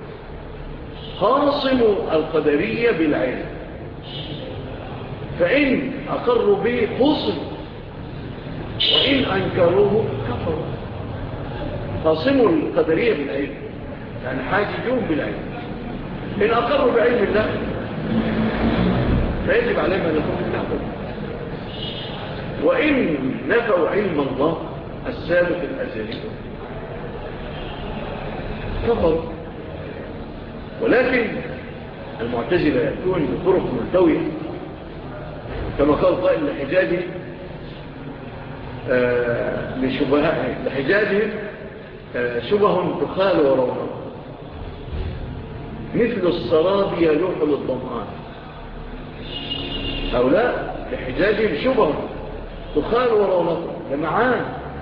خاصموا القدرية بالعلم، فإن أقروا به خصم وإن أنكروه كفروا. خاصموا القدرية بالعلم يعني حاججون بالعلم. إن أقروا بعلم الله فيجب عليهم أن يكون نحن، وإن نفوا علم الله السابق الأزلي كفروا. ولكن المعتزلة يأتون بطرق ملتوية، كما قال قائل لحجاجهم شبه تخال ورونق مثل السراب يلوح للضمان. هؤلاء لحجاجهم شبه تخال ورونق لمعان.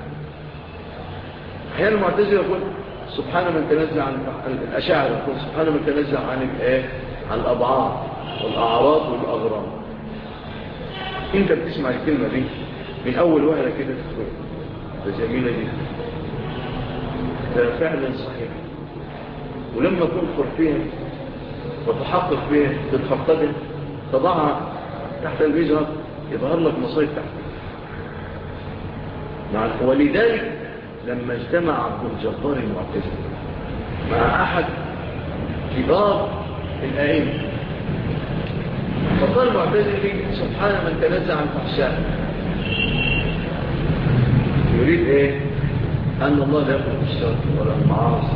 أحيانا المعتزلة يقول سبحان من تنزع عن الأشاعرة، يقول سبحان من تنزع عن الأبعاد والأعراض والأغرام. انت بتسمع الكلمة دي من أول وهلة كده تقول ده جميلة جدا، ده فعلا صحيح. ولما تنظر فيها وتحقق فيها تتفقدها تضعها تحت الميزان يظهر لك مصايب تحت. ولذلك لما اجتمع عبد الجبار المعتزلي مع أحد كبار الأئمة فقال المعتزلي سبحان من تنزع عن فحشاء، يريد ايه؟ أن الله لا يقول الشر ولا المعاصي.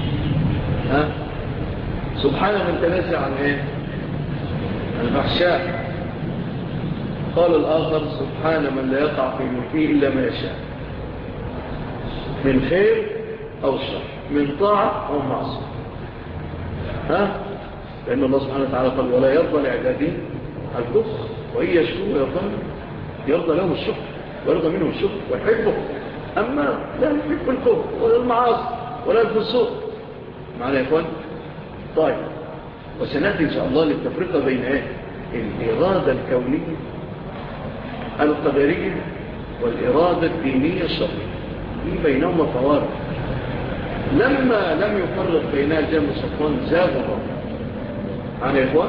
سبحان من تنزع عن ايه؟ الفحشاء. قال الآخر سبحان من لا يقع في ملكه إلا ما يشاء من خير أو شر، من طاعة أو معصية. لأن الله سبحانه وتعالى قال ولا يرضى لعباده الكفر وإن يشكروا يرضى لهم الشكر ويرضى منهم الشكر ويحبه. أما لا يحب الكفر ولا المعاصي ولا الفسوق. معنا يا إخوان؟ طيب، وسنأتي إن شاء الله للتفرقة بين الإرادة الكونية القدرية والإرادة الدينية الشرعية، دي بينهما فوارق. لما لم يفرق بينها الجامع صفوان زاد الله عن إخوان.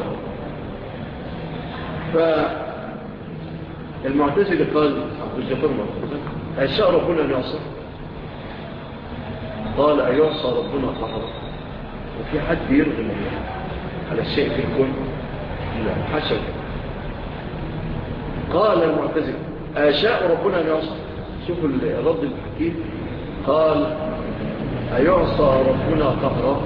فالمعتزلي قال عبد الجبار مرحبا أشاء ربنا أن يعصر؟ قال أيعصى ربنا قهرا؟ وفي حد يرغم الله على الشيء في الكون؟ لا، حشو. قال المعتزلي أشاء ربنا أن يعصر؟ شوفوا الرد الحكيم. قال أيعصى ربنا قهرا؟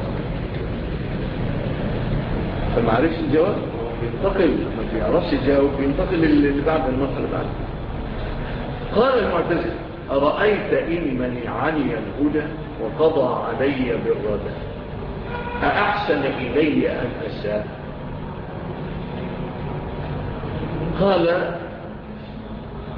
فما عرفش الجواب ينتقل، ما بيعرفش الجواب ينتقل اللي بعد المرحلة بعد. قال المعتزلي أرأيت إن منعني الهدى وقضى علي بالردى أأحسن إلي أن أساء؟ قال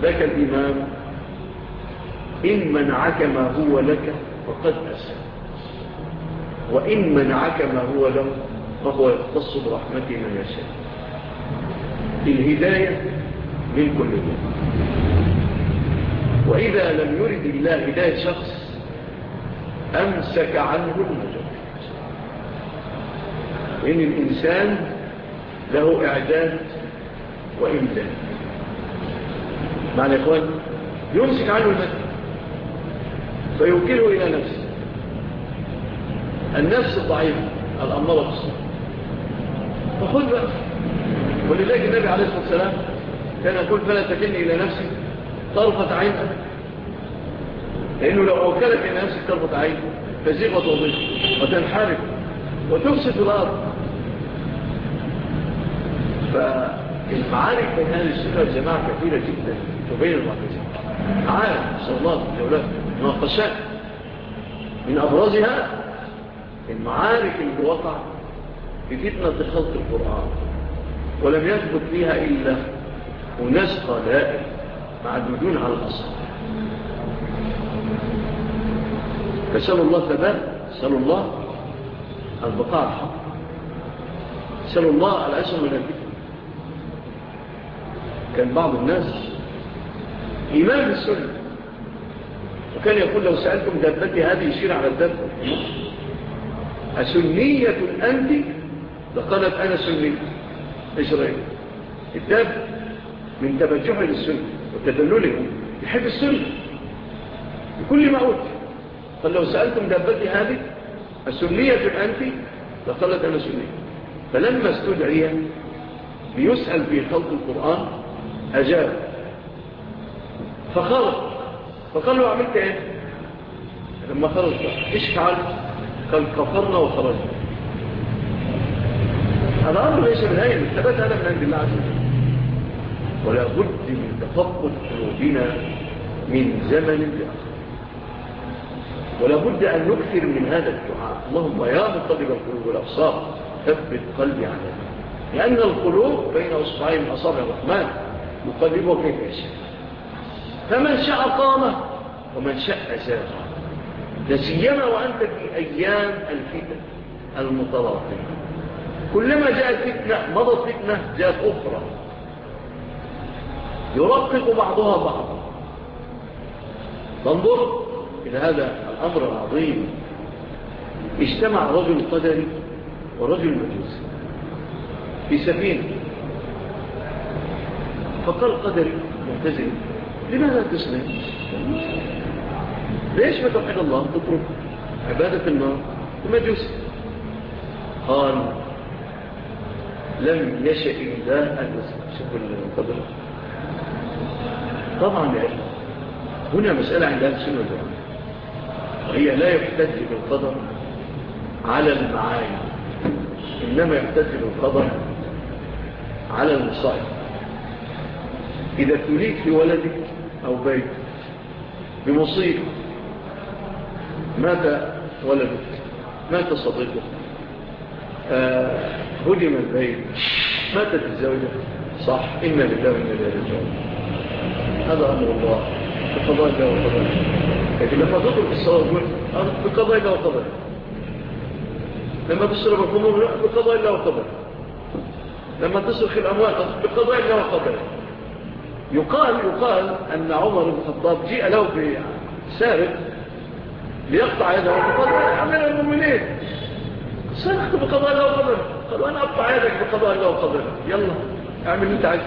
ذاك الإمام إن منعك ما هو لك فقد أسى، وإن منعك ما هو له فهو يختص برحمته من يشاء. الهداية من كل دون. وإذا لم يرد الله هداية شخص أمسك عنه النجاة. وإن الإنسان له إعداد وإمداد، معنى إخوان يمسك عنه المسك فيوكله إلى نفسه. النفس الضعيفة الأمارة بالسوء فخذ بقى. ولذلك النبي عليه الصلاة والسلام كان يقول فلا تكلني إلى نفسي طرفة عين، لأنه لو أوكلت إلى نفسك طرفة عين تزيغ وتضيق وتنحرف وتفسد الأرض. فالمعارك بين أهل السنة والجماعة كثيرة جدا تبين المعتزلة. معارك صلى الله عليه وسلم مناقشات من أبرزها المعارك اللي وقع في فتنة خلق القرآن، ولم يثبت فيها إلا أناس قلائل معدودون على الأصل. فسأل الله ثبات، سأل الله البقاء الحق، سأل الله الأسم من الفتنة. كان بعض الناس إمام السنة وكان يقول لو سألتم دابتي هذه يشير على الدابة أسنية أنت؟ لقالت أنا سنية. إيش رأيك؟ الداب من تبجحه للسنة وتدلله يحب السنة بكل ما أوتي. قال لو سألتم دابتي هذه أسنية أنت؟ لقالت أنا سنية. فلما استدعي ليسأل في خلق القرآن أجاب فخرج، فقال له عملت ايه؟ لما خرج ايش فعل؟ قال كفرنا وخرجنا. هذا أمر ليس من هين، الثبات هذا من عند الله عز وجل. ولا بد من تفقد قلوبنا من زمن لآخر، ولا بد أن نكثر من هذا الدعاء. اللهم يا مقلب القلوب والأبصار ثبت قلبي على ذلك، لأن القلوب بين أصبعين من أصابع الرحمن يقلبه كيف يشاء، فمن شاء قامه ومن شاء زاغه. لا سيما وأنت في أيام الفتن المتلاطمة، كلما جاءت فتنة مضت فتنة جاءت أخرى يرقق بعضها بعضا. فانظر إلى هذا الأمر العظيم. اجتمع رجل قدري ورجل مجوسي في سفينة، فقال قدري معتزل لماذا تسلم؟ ليش ما توحد الله تترك عبادة النار؟ المجوسي قال لم يشأ الله أن يسكن القدر. طبعا يا إخوة هنا مسألة عند أهل السنة والجماعة، وهي لا يحتج بالقدر على المعاني، إنما يحتج بالقدر على المصائب. إذا تريد في ولدك أو بيت بمصيبة، مات ولدك، مات صديقك، هدم البيت، ماتت الزوجة، صح، إنا لله وإنا إليه راجعون، هذا أمر الله بقضاء الله وقدره. لكن لما تدخل في الصلاة بقضاء الله وقدره، لما تشرب الخمور بقضاء الله وقدره، لما تصرخ الأموال بقضاء الله وقدره. يقال أن عمر بن الخطاب جاء له بسارق ليقطع يده، فقال يا أمير المؤمنين صرخت بقضاء الله وقدره. قالوا أنا أقطع يدك بقضاء الله وقدره، يلا اعمل اللي انت عايزه.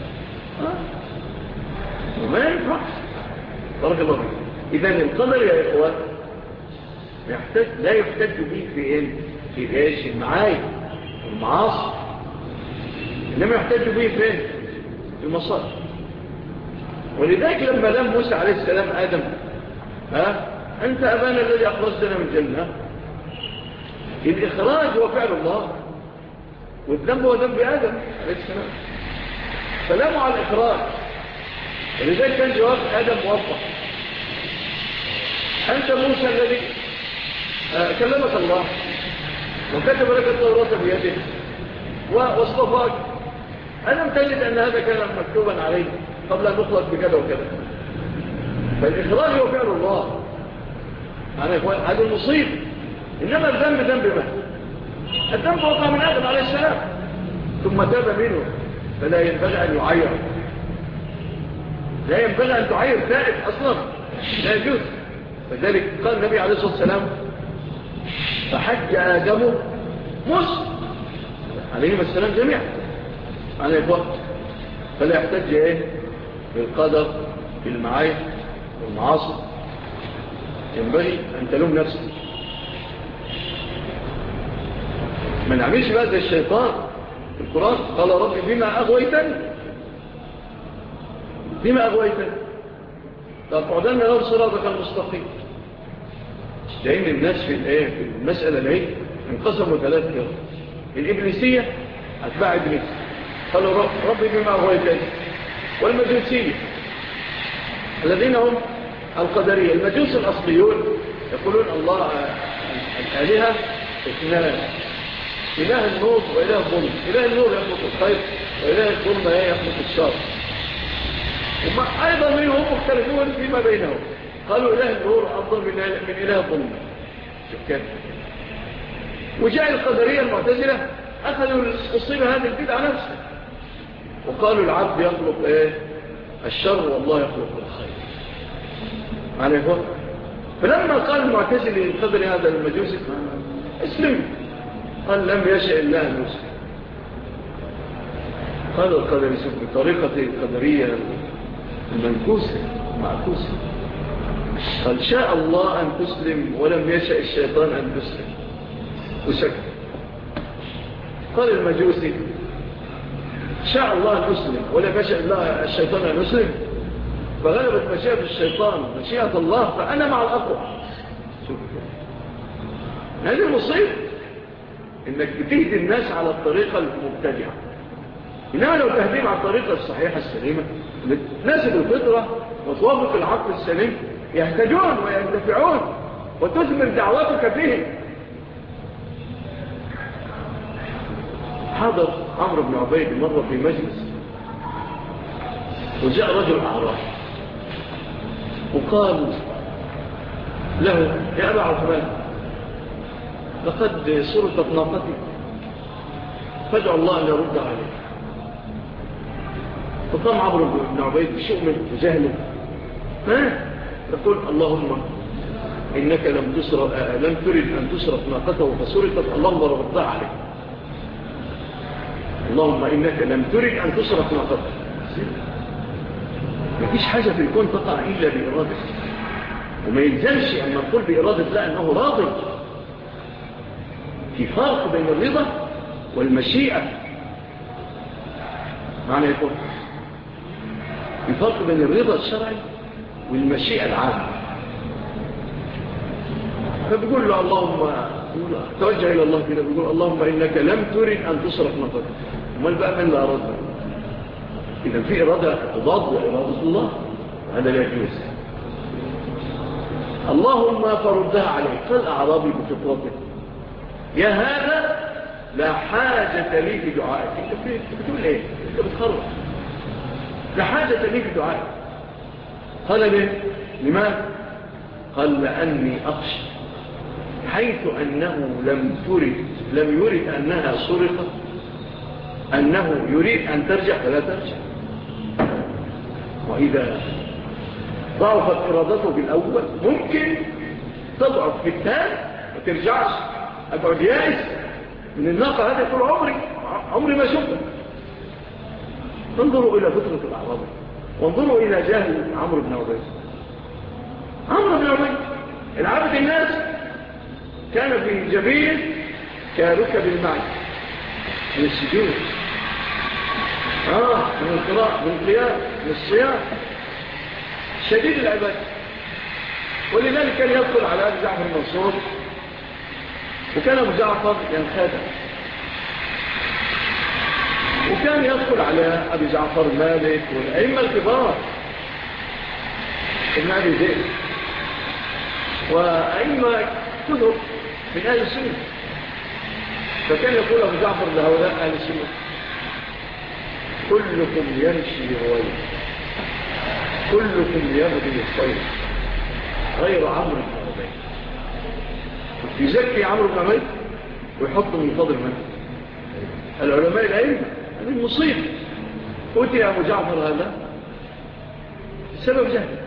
وما ينفع. بارك الله فيك. إذن القدر يا إخوان لا يحتج به في ايش؟ المعايب والمعاصي، إنما يحتج به فين؟ في المصائب. ولذلك لما لم موسى عليه السلام آدم أنت أبانا الذي أخرجتنا من الجنة، الإخراج هو فعل الله، والذنب هو ذنب آدم عليه السلام، فلاموا على الإخراج. ولذلك كان جواب آدم موفق. أنت موسى الذي كلمك الله وكتب لك التوراة بيده واصطفاك، ألم تجد أن هذا كان مكتوبا عليه قبل أن نخلق بكذا وكذا. فالإخراج هو فعل الله. أنا أقول هذا المصيب. إنما الذنب ذنب من؟ الذنب وقع من آدم عليه السلام ثم تاب منه، فلا ينبغي أن يعير. لا ينبغي أن تعير تائب أصلا، لا يجوز. فذلك قال النبي عليه الصلاة والسلام فحج آدم موسى عليهم السلام جميعا على إخوة. فلا يحتج بالقدر بالمعايب والمعاصي. ينبغي أن تلوم نفسك، ما نعملش بقى زي الشيطان. القرآن قال ربي بما أغويتني فاقعدن لهم صراطك المستقيم. لأن الناس في المسألة دي انقسموا 3 كده. الإبليسية أتباع إبليس قالوا ربي بما أغويتني، والمجوسية الذين هم القدرية. المجوس الأصليون يقولون الله الآلهة 2، إله النور وإله الظلم. إله النور يخلق الخير وإله الظلم يخلق الشر. أيضا منهم مختلفون فيما بينهم. قالوا إله النور أفضل من إله الظلم. شوف كيف. وجاء القدرية المعتزلة أخذوا الصيغة هذه البدعة نفسها وقالوا العبد يخلق الشر والله يخلق الخير. معنى يقول فلما قال المعتزلي القدري هذا المجوسي اسلم، قال لم يشاء الله أن يسلم. قال القدري بطريقة القدرية المنكوسة معكوسة، قال شاء الله أن تسلم ولم يشاء الشيطان أن تسلم وسكت. قال المجوسي شاء الله أن أسلم ولم يشاء الله الشيطان أن يسلم، فغلبت مشيئة الشيطان مشيئة الله فأنا مع الأقوى. هذه المصيبة إنك بتهدي الناس على الطريقة المبتدعة. إنما لو تهديهم على الطريقة الصحيحة السليمة تناسب الفطرة وتوافق العقل السليم يهتدون وينتفعون وتثمر دعوتك فيهم. حضر عمرو بن عبيد مرة في مجلس وجاء رجل أعرابي وقال له يا أبا عثمان لقد سرقت ناقتي فادعو الله أن يرد عليه. فقام عمرو بن عبيد بشؤم وجهله يقول اللهم إنك لم ترد أن تسرق ناقته فسرقت، اللهم ردها عليه. اللهم إنك لم ترد أن تسرق ناقته. ما فيش حاجة في الكون تقع إلا بإرادة، وما يلزمش أن نقول بإرادة لا أنه راضي. في فرق بين الرضا والمشيئة. معنى يقول في فرق بين الرضا الشرعي والمشيئة العامة. فبيقول له اللهم توجه إلى الله كده بيقول اللهم إنك لم ترد أن تسرق ناقتك. امال بقى من لا أراد؟ إذا في إرادة تضاد وإرادة الله، هذا لا يجوز. اللهم فردها عليه. فالأعرابي بفطرته يا هذا لا حاجة لي في دعائك. انت بتقول ايه؟ انت بتخرج. لا حاجة لي في دعائك. قال ليه؟ لماذا؟ قال لأني أخشى حيث أنه لم يرد أنها سرقت أنه يريد أن ترجع فلا ترجع. وإذا ضعفت إرادته بالأول ممكن تضعف في الثاني ما ترجعش. أقعد يائس من الناقة هذا طول عمري ما شفته. انظروا إلى فطرة الأعراب وانظروا إلى جهل عمرو بن عبيد. عمرو بن عبيد العبد الناس كان في جبين كركب المعي من السجود من القراء من القيام من الصيام شديد العبادة. ولذلك كان يدخل على أبي جعفر المنصور وكان أبو جعفر ينخدع، وكان يدخل على أبي جعفر مالك والأئمة الكبار ابن أبي ذئب وأئمة كثر من أهل السنة. فكان يقول أبو جعفر لهؤلاء أهل السنة كلكم يمشي رويه كلكم يبغي الخير غير عمرو بن عبيد. يزكي عمرو بن عبيد ويحطه من فضل من العلماء العلم. هذه المصيبة. أتي أبو جعفر هذا بسبب جهل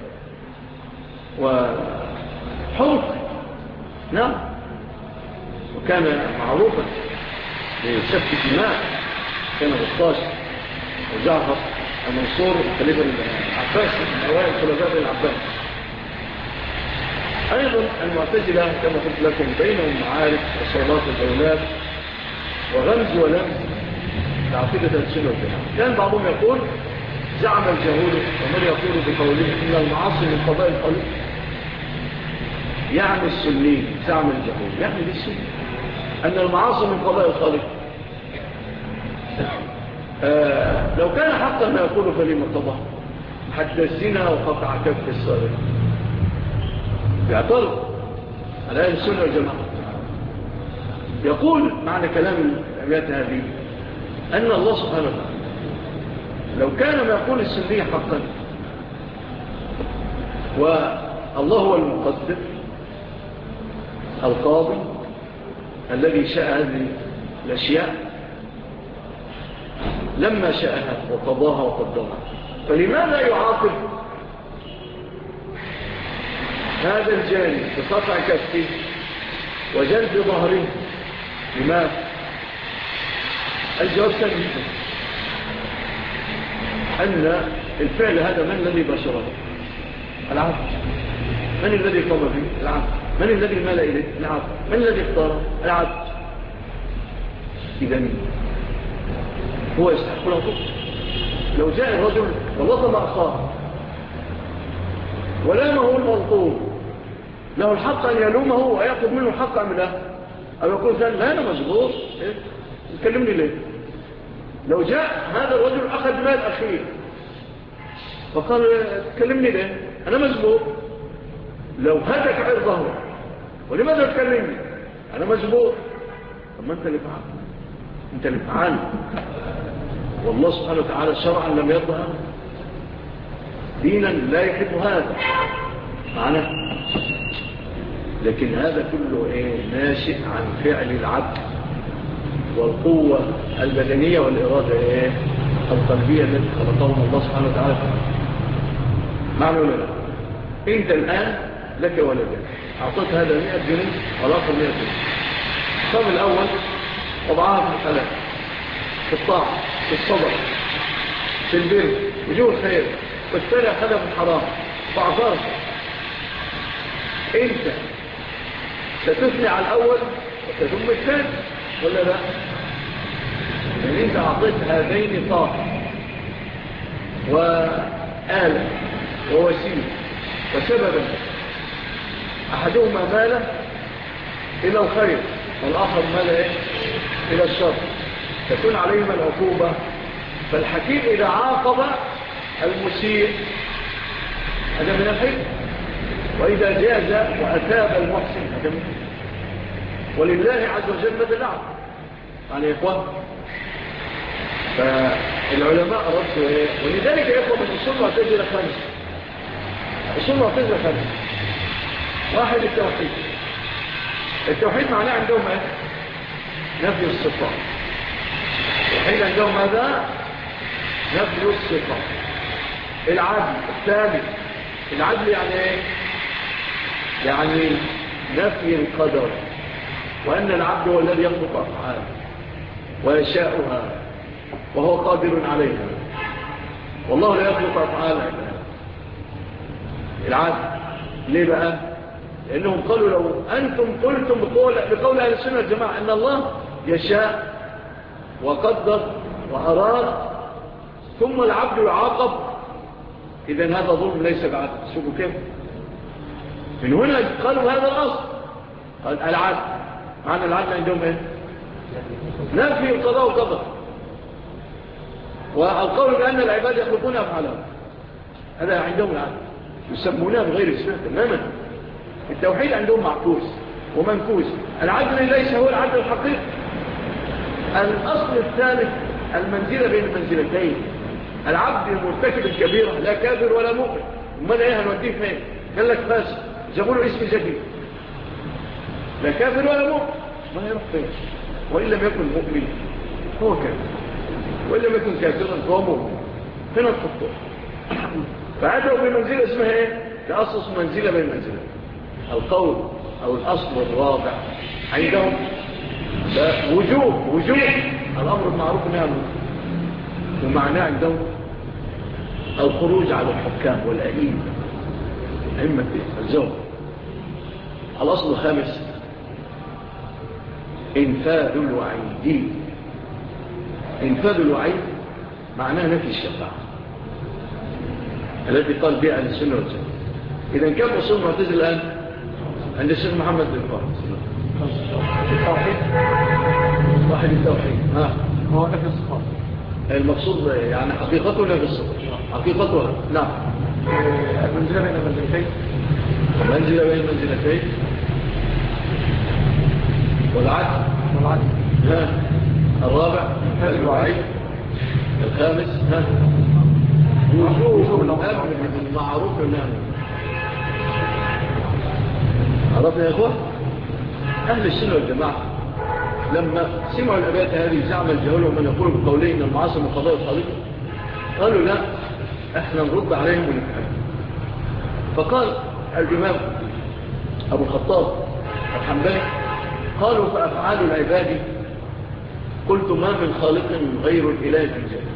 وحرق. نعم. وكان معروفا بسفك الدماء. كان بطاش وجعفر المنصور خليفة العباس من أوائل خلفاء العباس. أيضا المعتزلة كما قلت لكم بينهم معارك وصولات الأولاد وغمز ولمز لعقيدة السنة والجماعة. كان بعضهم يقول زعم الجهول ومن يقول بقوله إن المعاصي من قضاء الخلق. يعني السني زعم الجهول يعني بالسنة أن المعاصي من قضاء الخلق. لو كان حقا ما يقول فلما قضى حتى الزنا وقطع كف السارق. يعترض على أهل السنة والجماعة. يقول معنى كلام الأبيات هذه أن الله سبحانه وتعالى لو كان ما يقول السنية حقا والله هو المقدر القاضي الذي شاء هذه الأشياء لما شاءها وقضاها وقدرها، فلماذا يعاقب هذا الجانب بقطع كفه وجلد ظهره؟ لماذا؟ الجواب سليم أن الفعل هذا من الذي بشره؟ العبد. من الذي قام به؟ العبد. من الذي مال إليه؟ العبد. من الذي اختاره؟ العبد. إذن هو يستحق العقوبة. لو جاء الرجل ولطم أخاه ولامه الملطوم له الحق أن يلومه ويأخذ منه الحق أم لا؟ أو يقول ثاني لا أنا مجبور تكلمني ليه؟ لو جاء هذا الرجل أخذ مال أخيه فقال تكلمني ليه؟ أنا مجبور. لو هدك عرضه ولماذا تكلمني؟ أنا مجبور. طب ما أنت اللي فعل، أنت اللي فعل. والله سبحانه وتعالى شرعا لم يرضى دينا لا يحب هذا معنا. لكن هذا كله ناشئ عن فعل العبد والقوة البدنية والإرادة القلبية التي خلقهم الله سبحانه وتعالى. معنى ولا لا؟ انت الآن لك ولدك أعطيت هذا 100 جنيه والآخر 100 جنيه. الصف الأول وضعها في الحلال في الطاعة في الصبر في البر وجوه الخير، والثاني أخذها في الحرام فأعطاك. انت ستثني على الأول وتذم الثاني ولا لا؟ يعني انت أعطيت هذين طاقة وآلة ووسيلة وسببا أحدهما مال إلى الخير والآخر مال إلى الشر، تكون عليهما العقوبة. فالحكيم إذا عاقب المسيء هذا من الحكم، وإذا جاز وأتاب المحسن هذا من الحكم. ولله عز وجل مثل العقل يعني يا إخوان. فالعلماء ردوا ولذلك يا إخوان الأصول معتزلة خمسة. أصول معتزلة خمسة. واحد التوحيد. التوحيد معناه عندهم نفي الصفات. التوحيد عندهم هذا نفي الصفات. العدل الثالث. العدل يعني ايه؟ يعني نفي القدر، وأن العبد هو الذي يخلق أفعاله ويشاءها وهو قادر عليها، والله لا يخلق أفعاله. العدل ليه بقى؟ لأنهم قالوا لو أنتم قلتم بقول أهل السنة والجماعة أن الله يشاء وقدر وأراد ثم العبد يعاقب، إذن هذا ظلم ليس بعدل. شوفوا كيف من هنا قالوا هذا الأصل. قال العدل معنى العدل عندهم ايه؟ نفي القضاء والقدر، والقول بأن العباد يخلقون أفعالهم هذا عندهم العدل، يسمونها بغير اسمه تماما. التوحيد عندهم معكوس ومنكوس. العدل ليس هو العدل الحقيقي. الأصل الثالث المنزلة بين المنزلتين، العبد المرتكب الكبيرة لا كافر ولا مؤمن، امال ايه هنوديه فين؟ قال لك فاسق، جابوا له اسم جديد، لا كافر ولا مؤمن، ما يروح فين؟ وإن لم يكن مؤمن هو كافر، وإن لم يكن كافرا فهو مؤمن. هنا الخطوة. فعدوا بمنزلة اسمها ايه؟ تأسس منزلة بين منزلة. القول أو الأصل الرابع عندهم وجوب الأمر المعروف والنهي عن المنكر، ومعناه عندهم الخروج على الحكام والأئمة، أئمة الزوج. الأصل الخامس إنفاذ الوعيد. إنفاذ الوعيد معناه نفي الشفاعة التي قال بها أهل السنة والجماعة. إذا كم أصول معتزلة الآن عند الشيخ محمد بن فارس؟ التوحيد، واحد التوحيد هو نفي الصفات. المقصود يعني حقيقته نفي الصفات، حقيقتها نعم. المنزلة بين المنزلتين، منزلة بين المنزلتين، والعدل الرابع الوعيد، الخامس وجوب الأمر بالمعروف والنهي. عرفنا يا اخوة؟ أهل السنة والجماعة لما سمعوا الأبيات هذه زعم الجهول ومن يقول بقوله إن المعاصي من قضاء الخالق، قالوا لا، احنا نرد عليهم ونفهم. فقال الإمام أبو الخطاب الحنبلي قالوا فأفعال العباد قلت ما من خالق غير الإله في الجنة.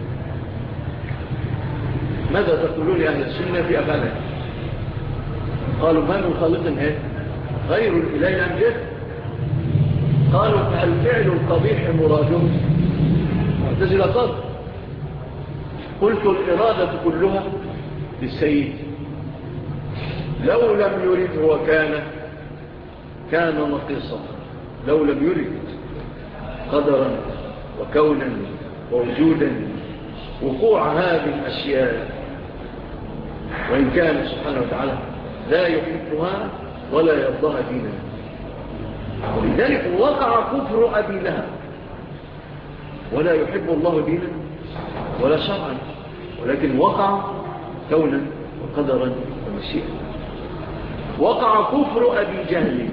ماذا تقولون يا أهل السنة في أفعالها؟ قالوا ما من خالق غير الإله في الجنة. قالوا فالفعل القبيح مراده. معتزلة قال قلت الإرادة كلها للسيد، لو لم يرد كان نقيصا. لو لم يرد قدرا وكونا ووجودا وقوع هذه الأشياء، وإن كان سبحانه وتعالى لا يحبها ولا يرضاها دينا. ولذلك وقع كفر أبي لهب، ولا يحب الله دينا ولا شرعا، ولكن وقع كونا وقدرا ومشيئا. وقع كفر أبي جهل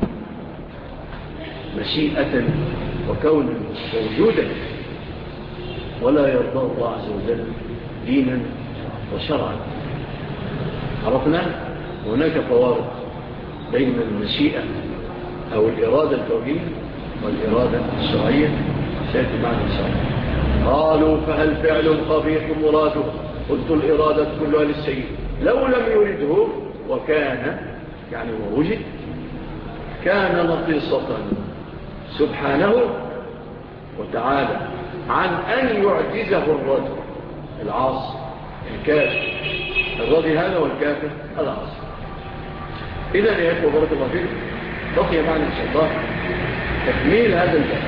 مشيئة وكونا ووجودا، ولا يرضى الله عز وجل دينا وشرعا. عرفنا هناك فوارق بين المشيئة أو الإرادة الكونية والإرادة الشرعية، سيأتي معنا إن شاء الله. قالوا فهل فعل قبيح مراده؟ قلت الإرادة كلها للسيد، لو لم يرده وكان يعني ووجد كان نقيصة سبحانه وتعالى عن أن يعجزه الرجل العاصي الكافر. الرجل هذا والكافر العاصي. إذن يا أخوة بارك الله فيكم، بقي معنا إن شاء الله تكميل هذا الباب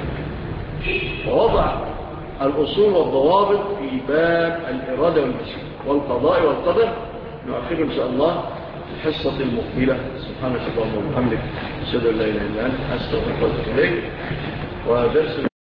ووضع الأصول والضوابط في باب الإرادة والمشيئة والقضاء والقدر. نؤخر إن شاء الله الحصة المقبلة. سبحانك اللهم وبحمدك، أشهد أن لا إله إلا أنت، أستغفرك وأتوب إليك. ودرس